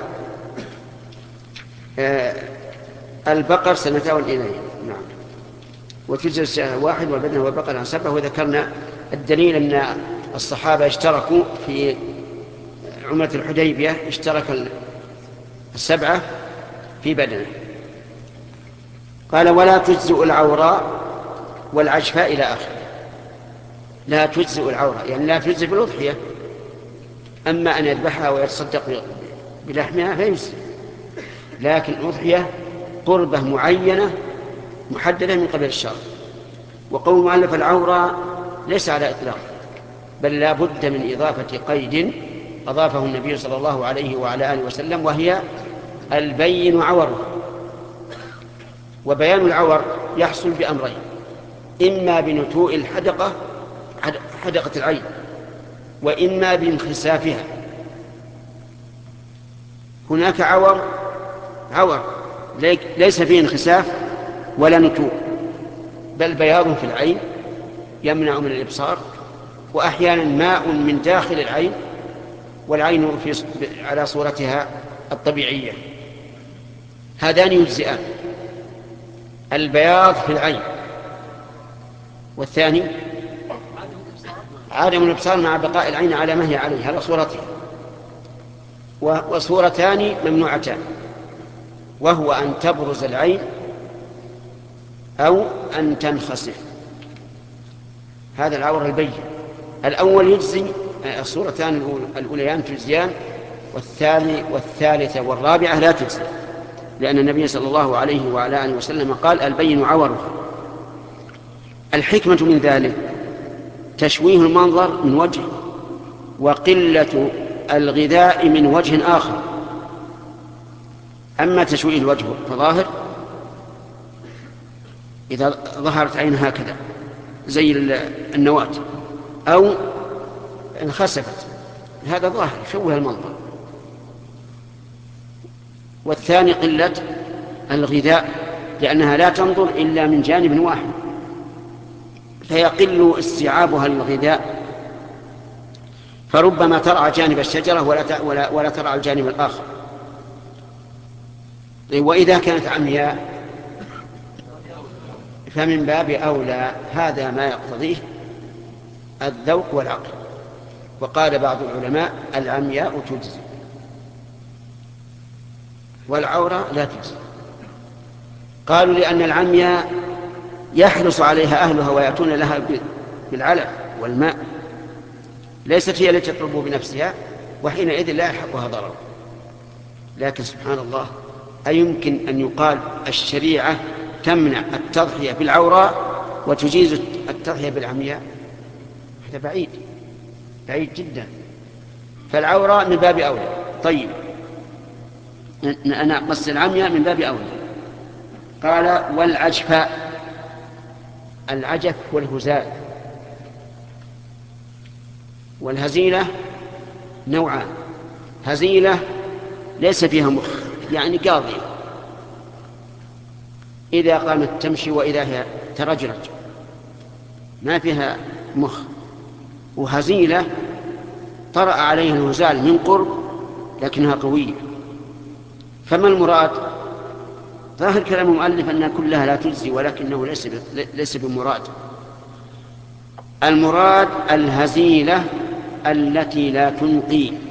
آه البقر سنتان إليه. نعم. وتجزي الشاة واحد والبدن والبقر عن سبعة. وذكرنا الدليل أن الصحابة اشتركوا في عمرة الحديبية، اشترك السبعة في بدنه. قال ولا تجزئ العوراء والعجفاء إلى آخر. لا تجزئ العوراء يعني لا تجزئ بالأضحية، أما أن يذبحها ويتصدق بلحمها فيجزئ، لكن الأضحية قربة معينة محددة من قبل الشرع. وقول مؤلف العورة ليس على إطلاق، بل لا بد من إضافة قيد أضافه النبي صلى الله عليه وعلى آله وسلم، وهي البين عوره. وبيان العور يحصل بأمرين: إما بنتوء الحدقة حدقة العين، وإما بانخسافها. هناك عور عور ليس فيه انخساف ولا نتوء، بل بياض في العين يمنع من الإبصار، وأحيانا ماء من داخل العين والعين في على صورتها الطبيعية. هذان يجزئان: البياض في العين، والثاني عدم الإبصار مع بقاء العين على ما هي عليه على صورتها. وصورتان ممنوعتان، وهو أن تبرز العين أو أن تنخسف. هذا العور البين. الأول يجزي، الصورتان الأوليان تجزيان، والثاني والثالثة والرابعة لا تجزي، لأن النبي صلى الله عليه وعلى آله وسلم قال: البين عوره. الحكمة من ذلك تشويه المنظر من وجه، وقلة الغذاء من وجه آخر. أما تشويه الوجه فظاهر، إذا ظهرت عين هكذا زي النواة أو انخسفت، هذا ظاهر شوه المنظر. والثاني قلة الغذاء، لأنها لا تنظر إلا من جانب واحد، فيقل استيعابها للغذاء، فربما ترعى جانب الشجرة ولا, ولا, ولا ترعى الجانب الآخر. وإذا كانت عمياء فمن باب أولى، هذا ما يقتضيه الذوق والعقل. وقال بعض العلماء: العمياء تجزي والعورة لا تجزي. قالوا: لأن العمياء يحرص عليها أهلها ويأتون لها بالعلف والماء، ليست هي التي تطلب بنفسها، وحينئذ لا يحقها ضرر. لكن سبحان الله، أيمكن أن يقال الشريعة تمنع التضحية بالعوراء وتجيز التضحية بالعمياء؟ هذا بعيد بعيد جدا. فالعوراء من باب أولى. طيب، أنا قص العمياء من باب أولى. قال: والعجفاء. العجف والهزال والهزيلة نوعان: هزيلة ليس فيها مخ، يعني قاضية، إذا قامت تمشي وإذا هي ترجرج، ما فيها مخ. وهزيلة طرأ عليها الهزال من قرب لكنها قوية. فما المراد؟ ظاهر كلام المؤلف أنها كلها لا تجزي، ولكنه ليس ليس بمراد. المراد الهزيلة التي لا تنقي،